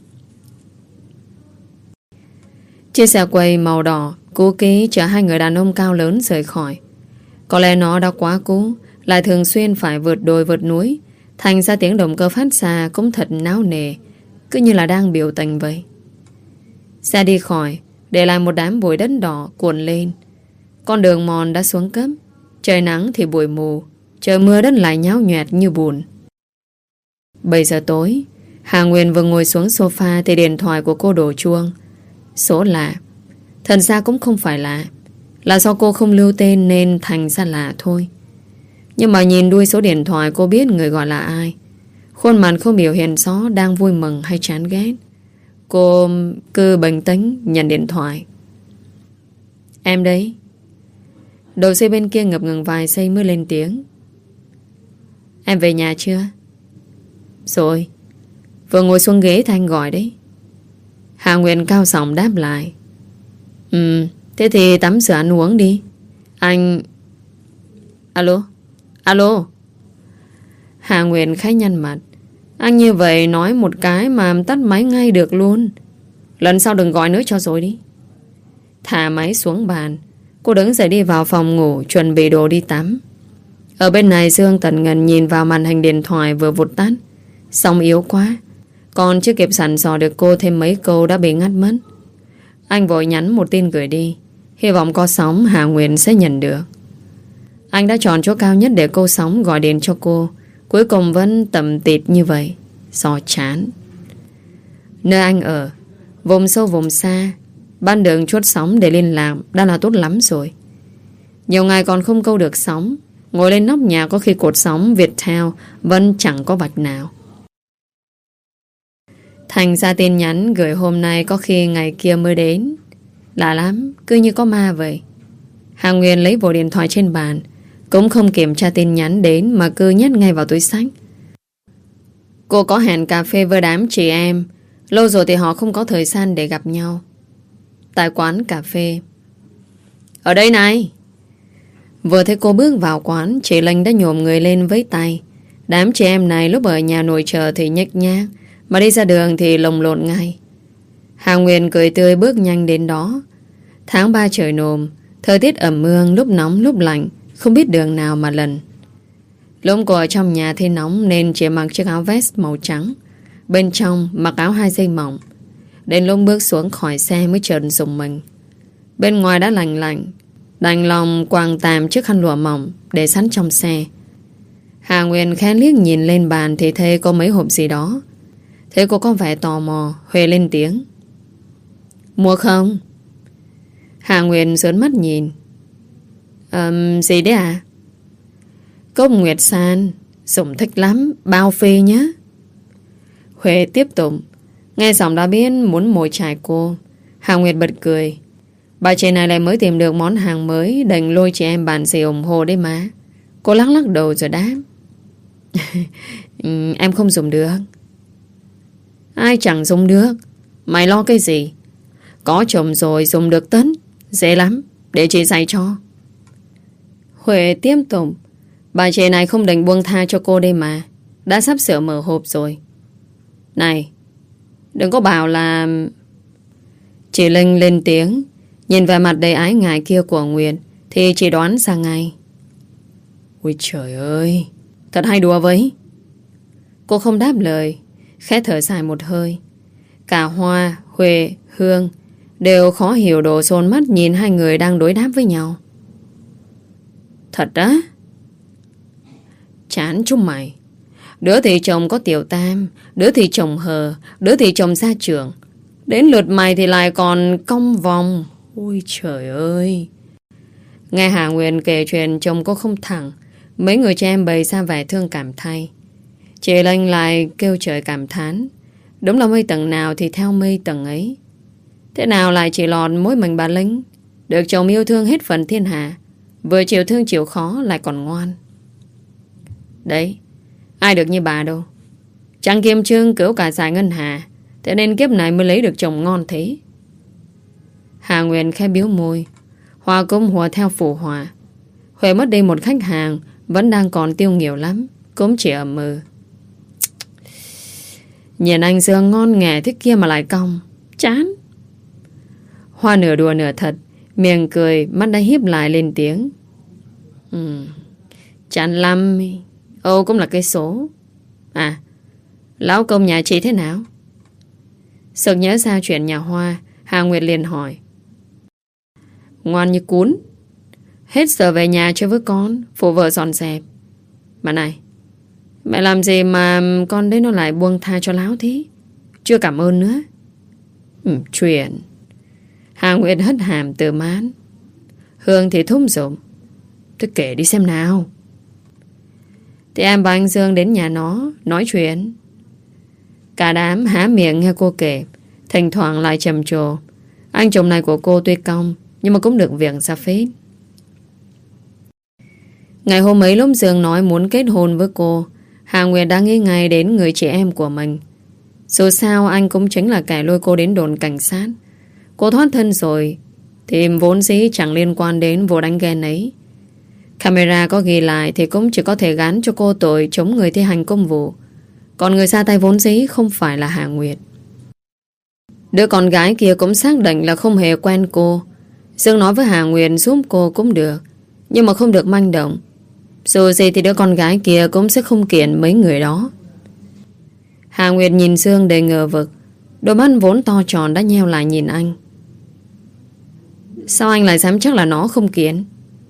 Chiếc xe quay màu đỏ cũ kỹ chở hai người đàn ông cao lớn rời khỏi. Có lẽ nó đã quá cũ, lại thường xuyên phải vượt đồi vượt núi, thành ra tiếng động cơ phát ra cũng thật náo nề, cứ như là đang biểu tình vậy. Xe đi khỏi, để lại một đám bụi đất đỏ cuồn lên. Con đường mòn đã xuống cấp, trời nắng thì bụi mù, trời mưa đất lại nhão nhoẹt như bùn. 7 giờ tối, Hà Nguyên vừa ngồi xuống sofa thì điện thoại của cô đổ chuông. Số lạ. Thật ra cũng không phải lạ, là do cô không lưu tên nên thành ra lạ thôi. Nhưng mà nhìn đuôi số điện thoại cô biết người gọi là ai. Khuôn mặt không biểu hiện rõ đang vui mừng hay chán ghét. Cô cứ bình tĩnh nhận điện thoại. Em đấy. Đầu dây bên kia ngập ngừng vài giây mới lên tiếng. Em về nhà chưa? Rồi. Vừa ngồi xuống ghế thì anh gọi đấy. Hà Nguyên cao giọng đáp lại. Thế thì tắm rửa ăn uống đi. Anh... Alo? Alo? Hà Nguyên khá nhăn mặt. Anh như vậy nói một cái mà tắt máy ngay được luôn. Lần sau đừng gọi nữa cho rồi đi. Thả máy xuống bàn, cô đứng dậy đi vào phòng ngủ, chuẩn bị đồ đi tắm. Ở bên này Dương tần ngần nhìn vào màn hình điện thoại vừa vụt tắt. Sóng yếu quá, còn chưa kịp sẵn dò được cô thêm mấy câu đã bị ngắt mất. Anh vội nhắn một tin gửi đi, hy vọng có sóng Hà Nguyên sẽ nhận được. Anh đã chọn chỗ cao nhất để cô sóng gọi điện cho cô. Cuối cùng vẫn tầm tịt như vậy, do chán. Nơi anh ở, vùng sâu vùng xa, ban đường chuốt sóng để liên lạc đã là tốt lắm rồi. Nhiều ngày còn không câu được sóng, ngồi lên nóc nhà có khi cột sóng Viettel vẫn chẳng có vạch nào. Thành ra tin nhắn gửi hôm nay có khi ngày kia mới đến. Lạ lắm, cứ như có ma vậy. Hà Nguyên lấy bộ điện thoại trên bàn, cũng không kiểm tra tin nhắn đến mà cứ nhét ngay vào túi xách. Cô có hẹn cà phê với đám chị em, lâu rồi thì họ không có thời gian để gặp nhau. Tại quán cà phê. Ở đây này. Vừa thấy cô bước vào quán, chị Linh đã nhổm người lên với tay. Đám chị em này lúc ở nhà nội trợ thì nhếch nhác, mà đi ra đường thì lồng lộn ngay. Hà Nguyên cười tươi bước nhanh đến đó. Tháng 3 trời nồm, thời tiết ẩm ương, lúc nóng lúc lạnh, không biết đường nào mà lần. Lúc cô ở trong nhà thì nóng nên chỉ mặc chiếc áo vest màu trắng, bên trong mặc áo 2 dây mỏng. Đến lúc bước xuống khỏi xe mới chợt rùng mình. Bên ngoài đã lạnh lạnh, đành lòng quàng tạm chiếc khăn lụa mỏng để sẵn trong xe. Hà Nguyên khẽ liếc nhìn lên bàn thì thấy có mấy hộp gì đó. Thế cô có vẻ tò mò, Huệ lên tiếng. Mua không? Hà Nguyên sớn mắt nhìn. Gì đấy à? Cốc Nguyệt San, Sủng thích lắm, bao phê nhé. Huệ tiếp tục. Nghe giọng đã biết muốn mồi chài cô. Hà Nguyệt bật cười. Bà chị này lại mới tìm được món hàng mới, đành lôi chị em bạn gì ủng hộ đấy mà. Cô lắc lắc đầu rồi đáp. Em không dùng được. Ai chẳng dùng được. Mày lo cái gì? Có chồng rồi dùng được tất. Dễ lắm, để chị dạy cho. Huệ tiếp tục. Bà chị này không định buông tha cho cô đây mà. Đã sắp sửa mở hộp rồi. Này, đừng có bảo là... Chị Linh lên tiếng. Nhìn vào mặt đầy ái ngại kia của Nguyệt thì chị đoán ra ngay. Ôi trời ơi, thật hay đùa với. Cô không đáp lời, khẽ thở dài một hơi. Cả Hoa, Huệ, Hương đều khó hiểu đổ dồn mắt nhìn hai người đang đối đáp với nhau. Thật á? Chán chúng mày. Đứa thì chồng có tiểu tam, đứa thì chồng hờ, đứa thì chồng gia trưởng. Đến lượt mày thì lại còn cong vòng. Ôi trời ơi. Nghe Hà Nguyên kể chuyện chồng cô không thẳng, mấy người chị em bày ra vẻ thương cảm thay. Chị Linh lại kêu trời cảm thán. Đúng là mây tầng nào thì theo mây tầng ấy. Thế nào lại chỉ lọt mỗi mình bà Linh, được chồng yêu thương hết phần thiên hạ, vừa chịu thương chịu khó lại còn ngoan. Đấy, ai được như bà đâu. Chẳng kiêm trương cửu cả giải ngân hà, thế nên kiếp này mới lấy được chồng ngon thế. Hà Nguyên khẽ biếu môi. Hoa cũng hùa theo phụ họa. Huệ mất đi một khách hàng, vẫn đang còn tiêu nhiều lắm, cũng chỉ ẩm mơ. Nhìn anh Dương ngon nghẻ thế kia mà lại cong, chán. Hoa nửa đùa nửa thật, miệng cười, mắt đã híp lại lên tiếng. Chán lắm. Ô cũng là cái số. À, lão công nhà chị thế nào? Sực nhớ ra chuyện nhà Hoa, Hà Nguyệt liền hỏi. Ngoan như cún. Hết giờ về nhà chơi với con, phụ vợ dọn dẹp. Mà này, mẹ làm gì mà con đấy nó lại buông tha cho láo thế? Chưa cảm ơn nữa. Chuyện. Hà Nguyệt hất hàm từ mán. Hương thì thúc giục. Tôi kể đi xem nào. Thì em và anh Dương đến nhà nó nói chuyện. Cả đám há miệng nghe cô kể, thỉnh thoảng lại trầm trồ. Anh chồng này của cô tuy cong, nhưng mà cũng được việc ra phết. Ngày hôm ấy lúc Dương nói muốn kết hôn với cô, Hà Nguyệt đã nghĩ ngay đến người chị em của mình. Dù sao anh cũng chính là kẻ lôi cô đến đồn cảnh sát. Cô thoát thân rồi thì vốn dĩ chẳng liên quan đến vụ đánh ghen ấy. Camera có ghi lại thì cũng chỉ có thể gán cho cô tội chống người thi hành công vụ. Còn người ra tay vốn dĩ không phải là Hà Nguyệt. Đứa con gái kia cũng xác định là không hề quen cô. Dương nói với Hà Nguyệt giúp cô cũng được, nhưng mà không được manh động. Dù gì thì đứa con gái kia cũng sẽ không kiện mấy người đó. Hà Nguyệt nhìn Dương đầy ngờ vực. Đôi mắt vốn to tròn đã nheo lại nhìn anh. Sao anh lại dám chắc là nó không kiện?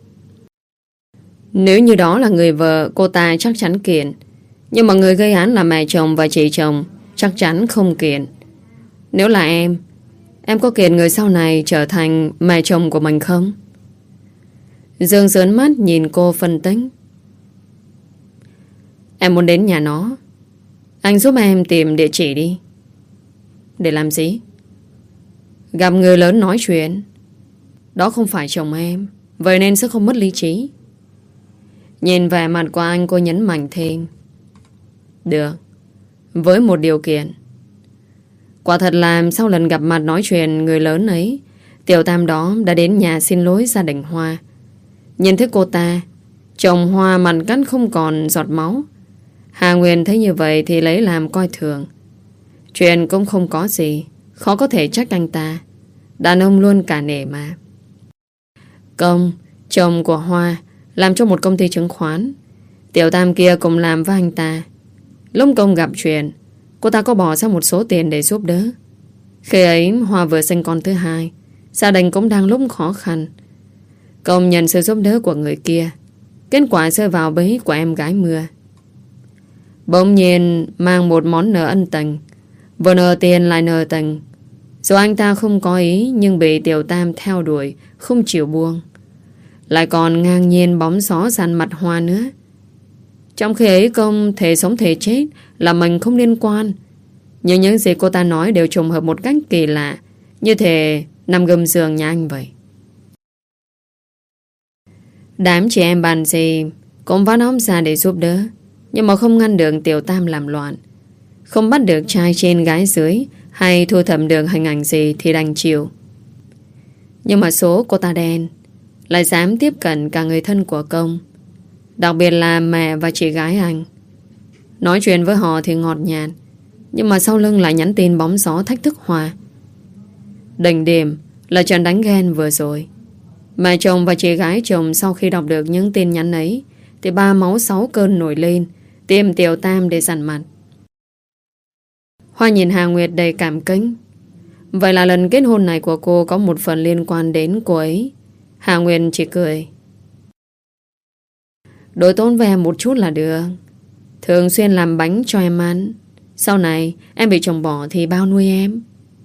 Nếu như đó là người vợ, cô ta chắc chắn kiện. Nhưng mà người gây án là mẹ chồng và chị chồng, chắc chắn không kiện. Nếu là em có kiện người sau này trở thành mẹ chồng của mình không? Dương dớn mắt nhìn cô phân tích. Em muốn đến nhà nó. Anh giúp em tìm địa chỉ đi. Để làm gì? Gặp người lớn nói chuyện. Đó không phải chồng em, vậy nên sẽ không mất lý trí. Nhìn vẻ mặt của anh, cô nhấn mạnh thêm. Được, với một điều kiện. Quả thật là sau lần gặp mặt nói chuyện người lớn ấy, tiểu tam đó đã đến nhà xin lỗi gia đình Hoa. Nhìn thấy cô ta, chồng Hoa mặt cắt không còn giọt máu. Hà Nguyên thấy như vậy thì lấy làm coi thường. Chuyện cũng không có gì, khó có thể trách anh ta. Đàn ông luôn cả nể mà. Công, chồng của Hoa, làm cho một công ty chứng khoán. Tiểu Tam kia cùng làm với anh ta. Lúc Công gặp chuyện, cô ta có bỏ ra một số tiền để giúp đỡ. Khi ấy Hoa vừa sinh con thứ hai, gia đình cũng đang lúc khó khăn. Công nhận sự giúp đỡ của người kia, kết quả rơi vào bẫy của em gái Mưa. Bỗng nhiên mang một món nợ ân tình, vừa nợ tiền lại nợ tình. Dù anh ta không có ý, nhưng bị Tiểu Tam theo đuổi, không chịu buông. Lại còn ngang nhiên bóng gió dằn mặt Hoa nữa. Trong khi ấy Công thể sống thể chết là mình không liên quan. Nhưng những gì cô ta nói đều trùng hợp một cách kỳ lạ, như thể nằm gầm giường nhà anh vậy. Đám chị em bàn gì cũng vắt óc ra để giúp đỡ, nhưng mà không ngăn được Tiểu Tam làm loạn. Không bắt được trai trên gái dưới, hay thu thập được hình ảnh gì thì đành chịu. Nhưng mà số cô ta đen, lại dám tiếp cận cả người thân của Công, đặc biệt là mẹ và chị gái anh. Nói chuyện với họ thì ngọt nhạt, nhưng mà sau lưng lại nhắn tin bóng gió thách thức Hoa. Đỉnh điểm là trận đánh ghen vừa rồi. Mẹ chồng và chị gái chồng sau khi đọc được những tin nhắn ấy thì ba máu sáu cơn nổi lên, tìm Tiểu Tam để giằn mặt. Hoa nhìn Hà Nguyệt đầy cảm kính. Vậy là lần kết hôn này của cô có một phần liên quan đến cô ấy. Hà Nguyệt chỉ cười. Đối tốt với em một chút là được. Thường xuyên làm bánh cho em ăn. Sau này em bị chồng bỏ thì bao nuôi em?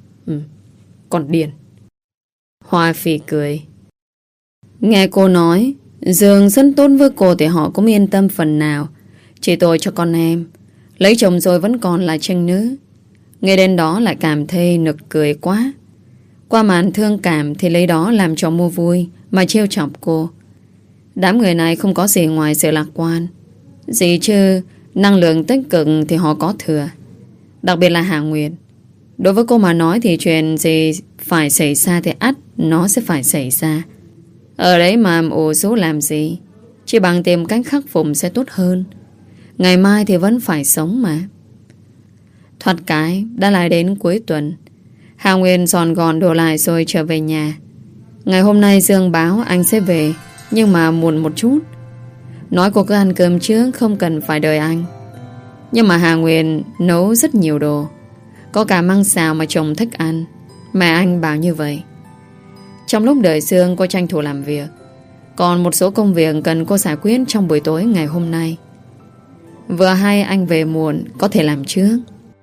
Còn điên. Hoa phì cười. Nghe cô nói Dương rất tốt với cô thì họ cũng yên tâm phần nào. Chỉ tội cho con em, lấy chồng rồi vẫn còn là trinh nữ. Nghe đến đó lại cảm thấy nực cười quá. Qua màn thương cảm thì lấy đó làm cho mua vui mà trêu chọc cô. Đám người này không có gì ngoài sự lạc quan. Gì chứ năng lượng tích cực thì họ có thừa. Đặc biệt là Hà Nguyệt. Đối với cô mà nói thì chuyện gì phải xảy ra thì ắt nó sẽ phải xảy ra. Ở đấy mà ủ rũ làm gì? Chỉ bằng tìm cách khắc phục sẽ tốt hơn. Ngày mai thì vẫn phải sống mà. Thoạt cái đã lại đến cuối tuần. Hà Nguyên dọn gọn đồ lại rồi trở về nhà. Ngày hôm nay Dương báo anh sẽ về, nhưng mà muộn một chút. Nói cô cứ ăn cơm trước, không cần phải đợi anh. Nhưng mà Hà Nguyên nấu rất nhiều đồ, có cả măng xào mà chồng thích ăn. Mẹ anh bảo như vậy. Trong lúc đợi Dương, cô tranh thủ làm việc. Còn một số công việc cần cô giải quyết trong buổi tối ngày hôm nay. Vừa hay anh về muộn, có thể làm trước.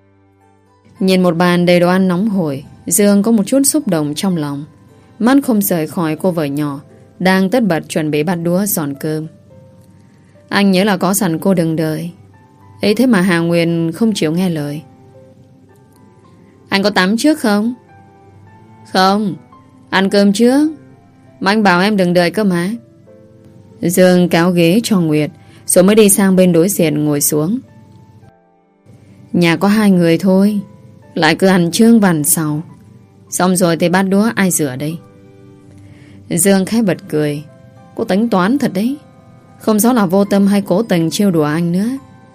Nhìn một bàn đầy đồ ăn nóng hổi, Dương có một chút xúc động trong lòng. Mắt không rời khỏi cô vợ nhỏ đang tất bật chuẩn bị bắt đũa dọn cơm. Anh nhớ là có sẵn cô đừng đợi. Ấy thế mà Hà Nguyên không chịu nghe lời. Anh có tắm trước không? Không, ăn cơm trước. Mà anh bảo em đừng đợi cơ mà. Dương kéo ghế cho Nguyệt, rồi mới đi sang bên đối diện ngồi xuống. Nhà có 2 người thôi, lại cứ ăn trương vằn sau. Xong rồi thì bát đũa ai rửa đây? Dương khẽ bật cười. Cô tính toán thật đấy. Không rõ là vô tâm hay cố tình trêu đùa anh nữa.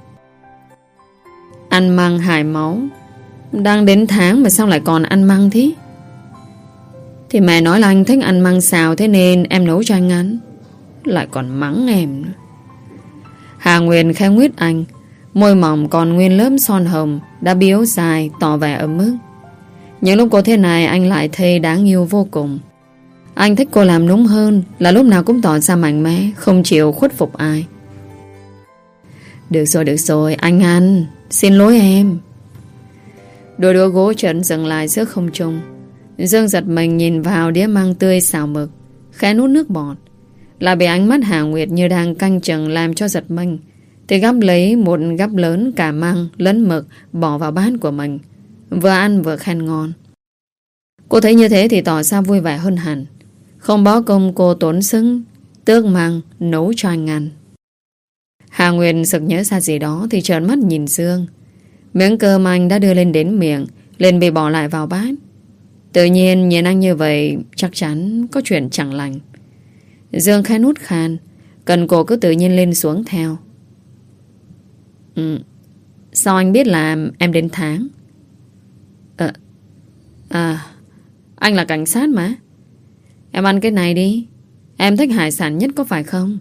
Ăn măng hại máu. Đang đến tháng mà sao lại còn ăn măng thế? Thì mẹ nói là anh thích ăn măng xào, thế nên em nấu cho anh ăn. Lại còn mắng em nữa. Hà Nguyên khẽ nguyết anh. Môi mỏng còn nguyên lớp son hồng đã biếu dài, tỏ vẻ ấm ức. Những lúc cô thế này anh lại thấy đáng yêu vô cùng. Anh thích cô làm núng hơn là lúc nào cũng tỏ ra mạnh mẽ, không chịu khuất phục ai. Được rồi, anh ăn. Xin lỗi em. Đôi đũa gỗ trần dừng lại giữa không trung. Dương giật mình nhìn vào đĩa măng tươi xào mực, khẽ nuốt nước bọt. Là bị ánh mắt Hà Nguyệt như đang canh chừng làm cho giật mình, thì gắp lấy một gắp lớn cả măng lẫn mực bỏ vào bát của mình, vừa ăn vừa khen ngon. Cô thấy như thế thì tỏ ra vui vẻ hơn hẳn. Không bó công cô tốn sức tước măng nấu cho anh ăn. Hà Nguyên sực nhớ ra gì đó thì trợn mắt nhìn Dương. Miếng cơm anh đã đưa lên đến miệng liền bị bỏ lại vào bát. Tự nhiên nhìn anh như vậy chắc chắn có chuyện chẳng lành. Dương khẽ nút khan, cần cổ cứ tự nhiên lên xuống theo. Sao anh biết là em đến tháng? Anh là cảnh sát mà. Em ăn cái này đi. Em thích hải sản nhất có phải không?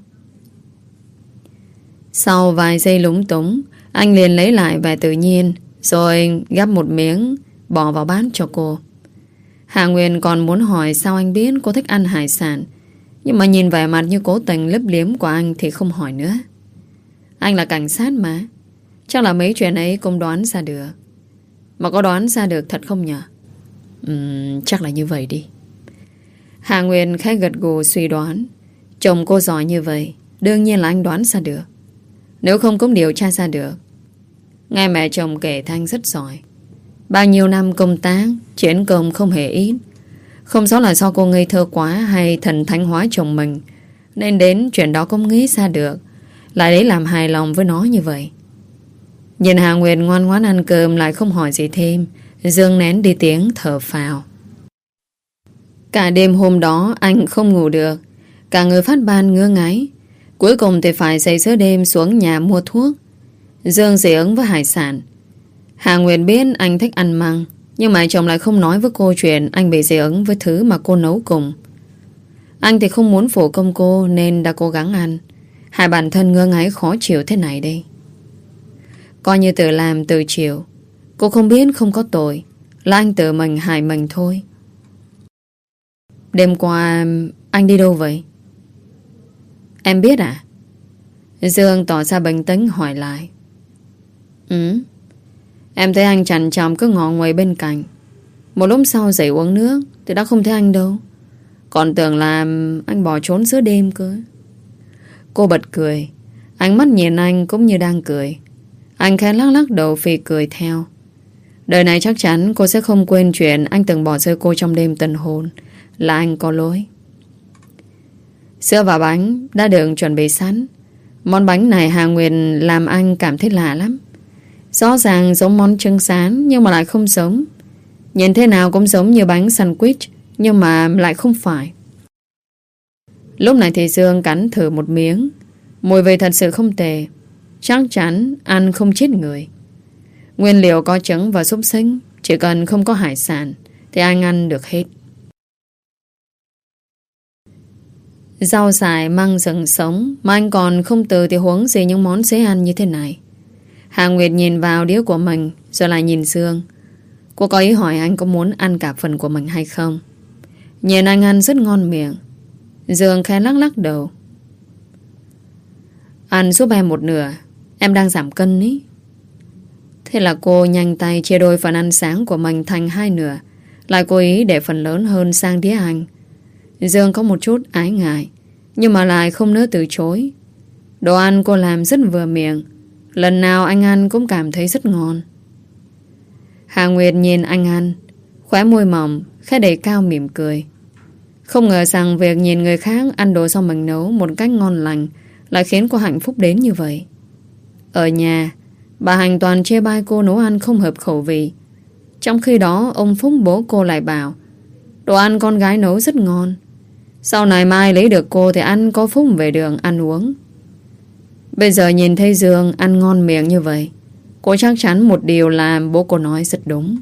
Sau vài giây lúng túng, anh liền lấy lại vẻ tự nhiên, rồi gắp một miếng bỏ vào bát cho cô. Hạ Nguyên còn muốn hỏi sao anh biết cô thích ăn hải sản, nhưng mà nhìn vẻ mặt như cố tình lấp liếm của anh thì không hỏi nữa. Anh là cảnh sát mà, chắc là mấy chuyện ấy cũng đoán ra được. Mà có đoán ra được thật không nhờ? Chắc là như vậy đi. Hạ Nguyên khẽ gật gù suy đoán. Chồng cô giỏi như vậy, đương nhiên là anh đoán ra được. Nếu không cũng điều tra ra được. Nghe mẹ chồng kể Thanh rất giỏi. Bao nhiêu năm công tác, chiến công không hề ít. Không rõ là do cô ngây thơ quá hay thần thánh hóa chồng mình, nên đến chuyện đó cũng nghĩ ra được, lại để làm hài lòng với nó như vậy. Nhìn Hà Nguyệt ngoan ngoãn ăn cơm lại không hỏi gì thêm, Dương nén đi tiếng thở phào. Cả đêm hôm đó anh không ngủ được, cả người phát ban ngứa ngáy. Cuối cùng thì phải dậy giữa đêm xuống nhà mua thuốc. Dương dị ứng với hải sản. Hà Nguyệt biết anh thích ăn măng, nhưng mà chồng lại không nói với cô chuyện anh bị dị ứng với thứ mà cô nấu cùng. Anh thì không muốn phụ công cô nên đã cố gắng ăn. Hai bản thân ngứa ngáy khó chịu thế này đây. Coi như tự làm tự chịu. Cô không biết không có tội, là anh tự mình hại mình thôi. Đêm qua anh đi đâu vậy? Em biết à? Dương tỏ ra bình tĩnh hỏi lại. Em thấy anh chằn chọc cứ ngọ nguậy bên cạnh. Một lúc sau dậy uống nước thì đã không thấy anh đâu. Còn tưởng là anh bỏ trốn giữa đêm cơ. Cô bật cười. Ánh mắt nhìn anh cũng như đang cười. Anh khẽ lắc lắc đầu phì cười theo. Đời này chắc chắn cô sẽ không quên chuyện anh từng bỏ rơi cô trong đêm tân hôn. Là anh có lỗi. Sữa và bánh đã được chuẩn bị sẵn. Món bánh này Hà Nguyệt làm anh cảm thấy lạ lắm. Rõ ràng giống món trứng sán nhưng mà lại không giống. Nhìn thế nào cũng giống như bánh sandwich, nhưng mà lại không phải. Lúc này thì Dương cắn thử một miếng. Mùi vị thật sự không tệ. Chắc chắn ăn không chết người. Nguyên liệu có trứng và xúc xích. Chỉ cần không có hải sản thì anh ăn được hết. Rau xài măng rừng sống mà anh còn không từ thì huống gì những món dễ ăn như thế này. Hà Nguyệt nhìn vào đĩa của mình rồi lại nhìn Dương. Cô có ý hỏi anh có muốn ăn cả phần của mình hay không. Nhìn anh ăn rất ngon miệng. Dương khẽ lắc lắc đầu. Ăn giúp em một nửa. Em đang giảm cân ý. Thế là cô nhanh tay chia đôi phần ăn sáng của mình thành hai nửa, lại cố ý để phần lớn hơn sang đĩa anh. Dương có một chút ái ngại, nhưng mà lại không nỡ từ chối. Đồ ăn cô làm rất vừa miệng. Lần nào anh ăn cũng cảm thấy rất ngon. Hà Nguyệt nhìn anh ăn, khóe môi mỏng, khẽ đầy cao mỉm cười. Không ngờ rằng việc nhìn người khác ăn đồ do mình nấu một cách ngon lành lại khiến cô hạnh phúc đến như vậy. Ở nhà, bà Hành toàn chê bai cô nấu ăn không hợp khẩu vị. Trong khi đó ông Phúc bố cô lại bảo đồ ăn con gái nấu rất ngon. Sau này mai lấy được cô thì ăn có Phúc về đường ăn uống. Bây giờ nhìn thấy Dương ăn ngon miệng như vậy, cô chắc chắn một điều là bố cô nói rất đúng.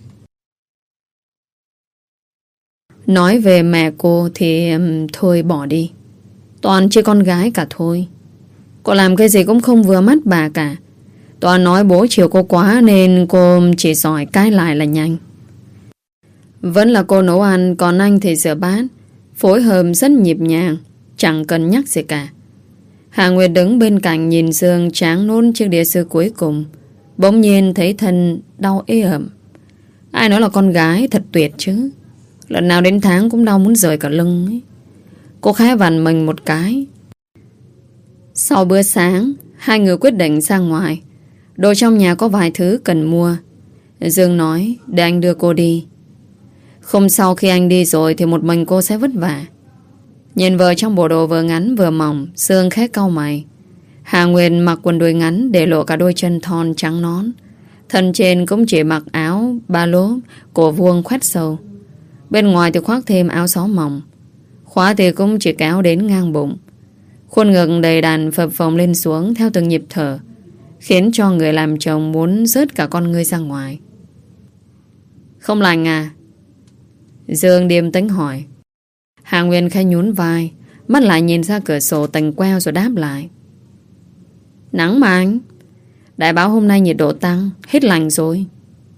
Nói về mẹ cô thì thôi bỏ đi. Toàn chỉ con gái cả thôi. Cô làm cái gì cũng không vừa mắt bà cả. Toàn nói bố chiều cô quá nên cô chỉ giỏi cãi lại là nhanh. Vẫn là cô nấu ăn, còn anh thì rửa bát, phối hợp rất nhịp nhàng, chẳng cần nhắc gì cả. Hà Nguyệt đứng bên cạnh nhìn Dương tráng nôn chiếc đĩa sữa cuối cùng. Bỗng nhiên thấy thân đau ê ẩm. Ai nói là con gái thật tuyệt chứ. Lần nào đến tháng cũng đau muốn rời cả lưng ấy. Cô khẽ vặn mình một cái. Sau bữa sáng, hai người quyết định ra ngoài. Đồ trong nhà có vài thứ cần mua. Dương nói để anh đưa cô đi. Không sau khi anh đi rồi thì một mình cô sẽ vất vả. Nhìn vợ trong bộ đồ vừa ngắn vừa mỏng, Dương khẽ cau mày. Hà Nguyệt mặc quần đùi ngắn để lộ cả đôi chân thon trắng nón. Thân trên cũng chỉ mặc áo ba lỗ, cổ vuông khoét sâu. Bên ngoài thì khoác thêm áo gió mỏng. Khóa thì cũng chỉ kéo đến ngang bụng. Khuôn ngực đầy đặn phập phồng lên xuống theo từng nhịp thở, khiến cho người làm chồng muốn rớt cả con ngươi ra ngoài. Không lành à? Dương điềm tĩnh hỏi. Hà Nguyên khẽ nhún vai, mắt lại nhìn ra cửa sổ tầng queo rồi đáp lại. Nắng mà anh. Đại báo hôm nay nhiệt độ tăng, hết lành rồi.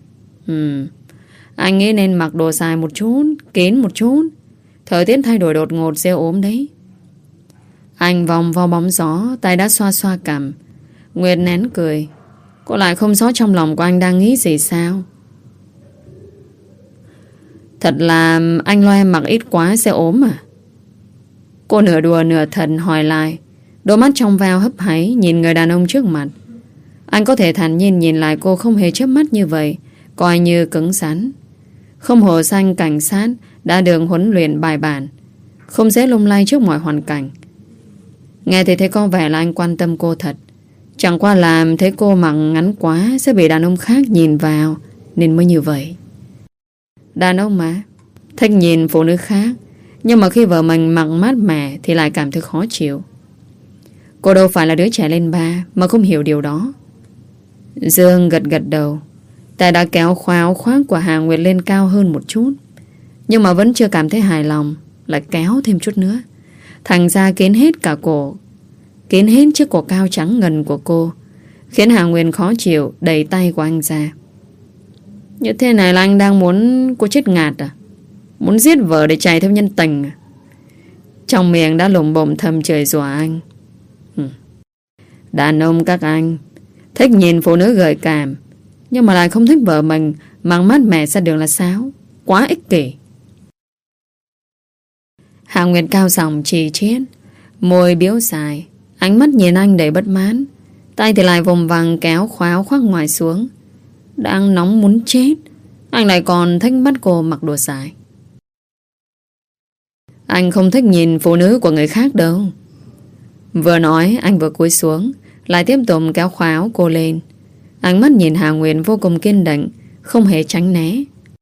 Anh nghĩ nên mặc đồ dài một chút, kín một chút. Thời tiết thay đổi đột ngột sẽ ốm đấy. Anh vòng vào bóng gió, tay đã xoa xoa cằm. Nguyệt nén cười. Cô lại không rõ trong lòng của anh đang nghĩ gì sao? Thật là anh lo em mặc ít quá sẽ ốm à? Cô nửa đùa nửa thật hỏi lại, đôi mắt trong veo hấp háy nhìn người đàn ông trước mặt. Anh có thể thản nhiên nhìn lại cô không hề chớp mắt như vậy, coi như cứng rắn. Không hổ danh cảnh sát đã được huấn luyện bài bản, không dễ lung lay trước mọi hoàn cảnh. Nghe thì thấy có vẻ là anh quan tâm cô thật. Chẳng qua làm thấy cô mặc ngắn quá sẽ bị đàn ông khác nhìn vào, nên mới như vậy. Đàn ông mà thích nhìn phụ nữ khác, nhưng mà khi vợ mình mặc mát mẻ thì lại cảm thấy khó chịu. Cô đâu phải là đứa trẻ lên ba mà không hiểu điều đó. Dương gật gật đầu. Tay đã kéo khóa áo khoác của Hà Nguyệt lên cao hơn một chút, nhưng mà vẫn chưa cảm thấy hài lòng, lại kéo thêm chút nữa. Thành ra kín hết cả cổ, kín hết chiếc cổ cao trắng ngần của cô, khiến Hà Nguyệt khó chịu đẩy tay của anh ra. Như thế này là anh đang muốn cô chết ngạt à? Muốn giết vợ để chạy theo nhân tình à? Trong miệng đã lồm bồm thầm chửi rủa anh. Đàn ông các anh thích nhìn phụ nữ gợi cảm, nhưng mà lại không thích vợ mình mặc mát mẻ ra đường là sao? Quá ích kỷ. Hà Nguyệt cao giọng chì chiết, môi biếu dài, ánh mắt nhìn anh đầy bất mãn, tay thì lại vùng vằng kéo khóa áo khoác ngoài xuống. Đang nóng muốn chết, anh lại còn thích bắt cô mặc đồ dài. Anh không thích nhìn phụ nữ của người khác đâu. Vừa nói anh vừa cúi xuống, lại tiếp tục kéo khóa áo cô lên. Ánh mắt nhìn Hà Nguyệt vô cùng kiên định, không hề tránh né.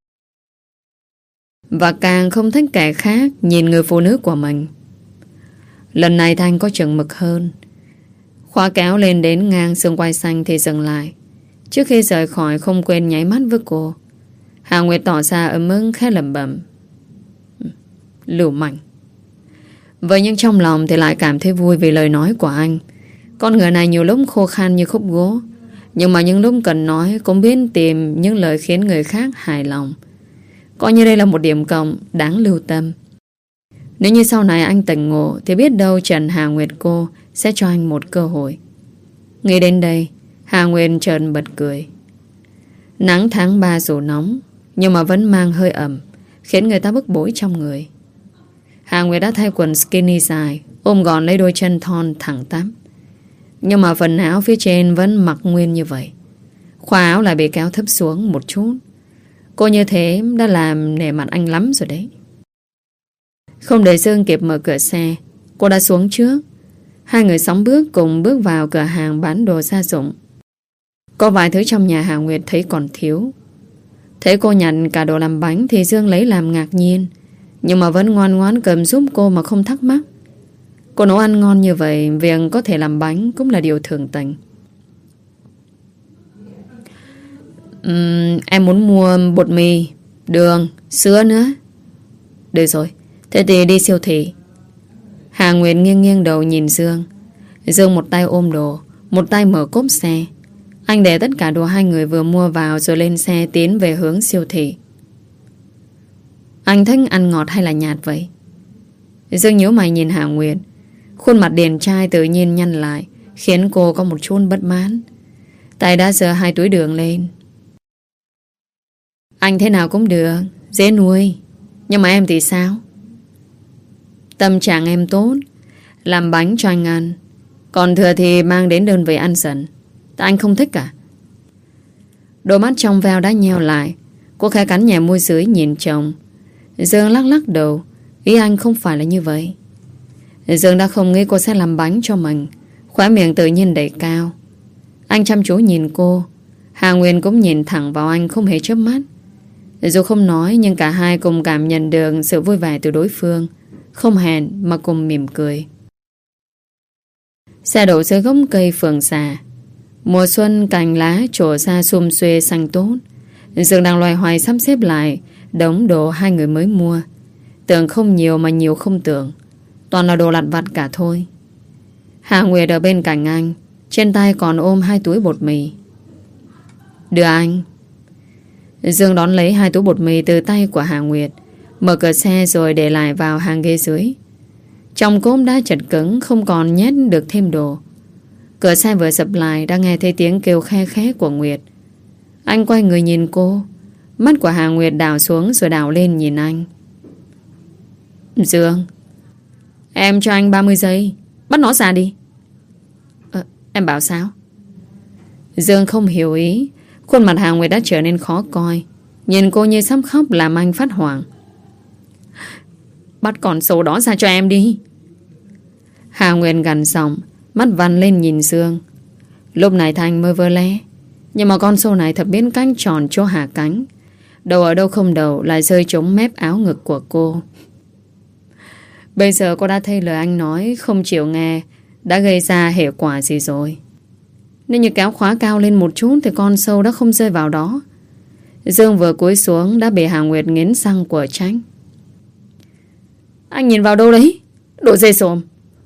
Và càng không thích kẻ khác nhìn người phụ nữ của mình. Lần này Thanh có chừng mực hơn. Khóa kéo lên đến ngang xương quai xanh thì dừng lại. Trước khi rời khỏi không quên nháy mắt với cô. Hà Nguyệt tỏ ra ấm ức khẽ lẩm bẩm. Lưu manh. Vậy nhưng trong lòng thì lại cảm thấy vui vì lời nói của anh. Con người này nhiều lúc khô khan như khúc gỗ, nhưng mà những lúc cần nói cũng biết tìm những lời khiến người khác hài lòng. Coi như đây là một điểm cộng đáng lưu tâm. Nếu như sau này anh tỉnh ngộ thì biết đâu Trần Hà Nguyệt cô sẽ cho anh một cơ hội. Nghĩ đến đây, Hà Nguyệt chợt bật cười. Nắng tháng 3 dù nóng, nhưng mà vẫn mang hơi ẩm, khiến người ta bức bối trong người. Hà Nguyệt đã thay quần skinny dài, ôm gọn lấy đôi chân thon thẳng tắp. Nhưng mà phần áo phía trên vẫn mặc nguyên như vậy. Khóa áo lại bị kéo thấp xuống một chút. Cô như thế đã làm nể mặt anh lắm rồi đấy. Không để Dương kịp mở cửa xe, cô đã xuống trước. Hai người sóng bước cùng bước vào cửa hàng bán đồ gia dụng. Có vài thứ trong nhà Hà Nguyệt thấy còn thiếu. Thấy cô nhận cả đồ làm bánh thì Dương lấy làm ngạc nhiên, nhưng mà vẫn ngoan ngoãn cầm giúp cô mà không thắc mắc. Cô nấu ăn ngon như vậy, việc có thể làm bánh cũng là điều thường tình. Em muốn mua bột mì, đường, sữa nữa. Được rồi, thế thì đi siêu thị. Hà Nguyệt nghiêng nghiêng đầu nhìn Dương. Dương một tay ôm đồ, một tay mở cốp xe. Anh để tất cả đồ hai người vừa mua vào rồi lên xe tiến về hướng siêu thị. Anh thích ăn ngọt hay là nhạt vậy? Dương nhíu mày nhìn Hà Nguyệt. Khuôn mặt điển trai tự nhiên nhăn lại, khiến cô có một chút bất mãn. Tay đã giơ 2 túi đường lên. Anh thế nào cũng được, dễ nuôi. Nhưng mà em thì sao? Tâm trạng em tốt, làm bánh cho anh ăn, còn thừa thì mang đến đơn vị ăn dần. Tại anh không thích cả. Đôi mắt trong veo đã nheo lại. Cô khẽ cắn nhẹ môi dưới nhìn chồng. Dương lắc lắc đầu. Ý anh không phải là như vậy. Dương đã không nghĩ cô sẽ làm bánh cho mình. Khóe miệng tự nhiên đẩy cao. Anh chăm chú nhìn cô. Hà Nguyên cũng nhìn thẳng vào anh không hề chớp mắt. Dù không nói nhưng cả hai cùng cảm nhận được sự vui vẻ từ đối phương, không hẹn mà cùng mỉm cười. Xe đổ dưới gốc cây phượng xà. Mùa xuân cành lá trổ ra xum xuê xanh tốt. Dương đang loay hoay sắp xếp lại đống đồ hai người mới mua. Tưởng không nhiều mà nhiều không tưởng. Toàn là đồ lặt vặt cả thôi. Hà Nguyệt ở bên cạnh anh, trên tay còn ôm 2 túi bột mì. Đưa anh. Dương đón lấy 2 túi bột mì từ tay của Hà Nguyệt, mở cửa xe rồi để lại vào hàng ghế dưới. Trong cốp đã chật cứng, không còn nhét được thêm đồ. Cửa xe vừa sập lại đã nghe thấy tiếng kêu khe khẽ của Nguyệt. Anh quay người nhìn cô. Mắt của Hà Nguyệt đảo xuống rồi đảo lên nhìn anh. Dương, em cho anh 30 giây. Bắt nó ra đi. Em bảo sao? Dương không hiểu ý. Khuôn mặt Hà Nguyệt đã trở nên khó coi. Nhìn cô như sắp khóc làm anh phát hoảng. Bắt con sâu đó ra cho em đi. Hà Nguyệt gằn giọng, mắt vằn lên nhìn Dương. Lúc này Thành mới vơ le. Nhưng mà con sâu này thật biến cánh tròn chỗ hạ cánh. Đầu ở đâu không đầu lại rơi trúng mép áo ngực của cô. Bây giờ cô đã thấy lời anh nói không chịu nghe đã gây ra hệ quả gì rồi. Nếu như kéo khóa cao lên một chút thì con sâu đã không rơi vào đó. Dương vừa cúi xuống đã bị Hà Nguyệt nghiến răng của tránh. Anh nhìn vào đâu đấy? Đồ dê xồm.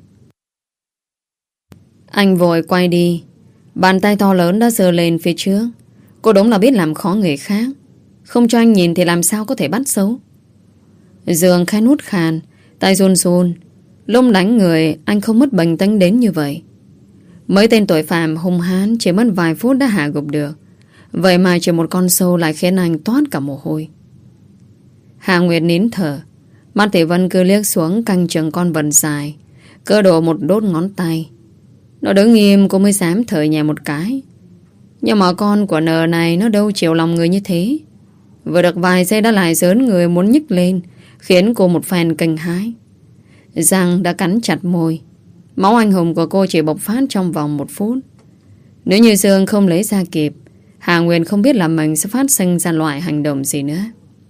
Anh vội quay đi. Bàn tay to lớn đã giơ lên phía trước. Cô đúng là biết làm khó người khác. Không cho anh nhìn thì làm sao có thể bắt xấu. Dương khẽ nút khàn, tay run run. Lúc đánh người anh không mất bình tĩnh đến như vậy. Mấy tên tội phạm hung hãn chỉ mất vài phút đã hạ gục được. Vậy mà chỉ một con sâu lại khiến anh toát cả mồ hôi. Hà Nguyệt nín thở. Mắt Thị Vân cứ liếc xuống canh chừng con vật dài, cơ đồ một đốt ngón tay. Nó đứng nghiêm cô mới dám thở nhẹ một cái. Nhưng mà con của nờ này nó đâu chịu lòng người như thế. Vừa được vài giây đã lại giớn người muốn nhích lên, khiến cô một phen kinh hãi. Răng đã cắn chặt môi. Máu anh hùng của cô chỉ bộc phát trong vòng 1 phút. Nếu như Dương không lấy ra kịp, Hà Nguyên không biết là mình sẽ phát sinh ra loại hành động gì nữa.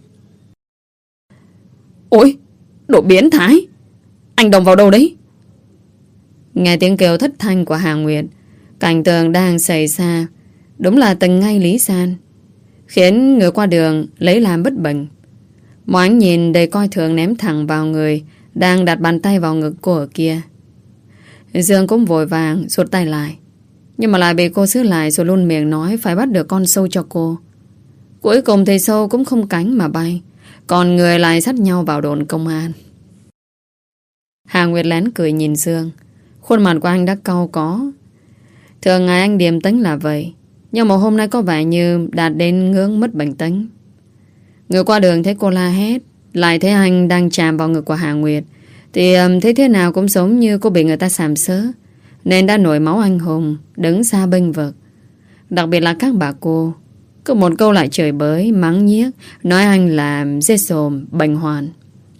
Ôi, đồ biến thái! Anh động vào đâu đấy? Nghe tiếng kêu thất thanh của Hà Nguyệt, cảnh tượng đang xảy ra đúng là từng ngay lý gian, khiến người qua đường lấy làm bất bình. Một ánh nhìn đầy coi thường ném thẳng vào người đang đặt bàn tay vào ngực cô ở kia. Dương cũng vội vàng rụt tay lại, nhưng mà lại bị cô giữ lại rồi luôn miệng nói phải bắt được con sâu cho cô. Cuối cùng thì sâu cũng không cánh mà bay, còn người lại dắt nhau vào đồn công an. Hà Nguyệt lén cười nhìn Dương. Khuôn mặt của anh đã cau có. Thường ngày anh điềm tĩnh là vậy, nhưng mà hôm nay có vẻ như đạt đến ngưỡng mất bình tĩnh. Người qua đường thấy cô la hét, lại thấy anh đang chạm vào ngực của Hà Nguyệt, thì thấy thế nào cũng giống như cô bị người ta sàm sỡ, nên đã nổi máu anh hùng, đứng xa bênh vực. Đặc biệt là các bà cô, cứ một câu lại chửi bới, mắng nhiếc, nói anh là dê xồm, bệnh hoạn.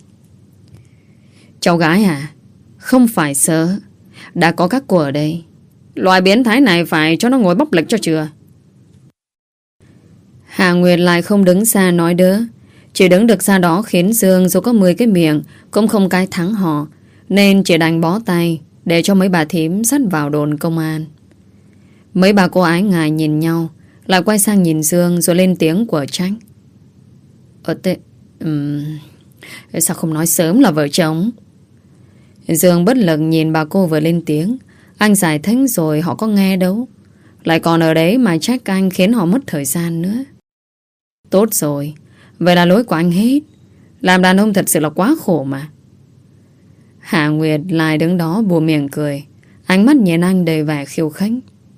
Cháu gái à, không phải sợ. Đã có các cô ở đây. Loại biến thái này phải cho nó ngồi bóc lệch cho chưa? Hà Nguyệt lại không đứng xa nói đỡ. Chỉ đứng được xa đó khiến Dương dù có 10 cái miệng cũng không cái thắng họ, nên chỉ đành bó tay để cho mấy bà thím dắt vào đồn công an. Mấy bà cô ái ngại nhìn nhau, lại quay sang nhìn Dương rồi lên tiếng của trách. Sao không nói sớm là vợ chồng? Dương bất lực nhìn bà cô vừa lên tiếng. Anh giải thích rồi họ có nghe đâu. Lại còn ở đấy mà trách anh khiến họ mất thời gian nữa. Tốt rồi, vậy là lỗi của anh hết. Làm đàn ông thật sự là quá khổ mà. Hạ Nguyệt lại đứng đó bùa miệng cười, ánh mắt nhìn anh đầy vẻ khiêu khích.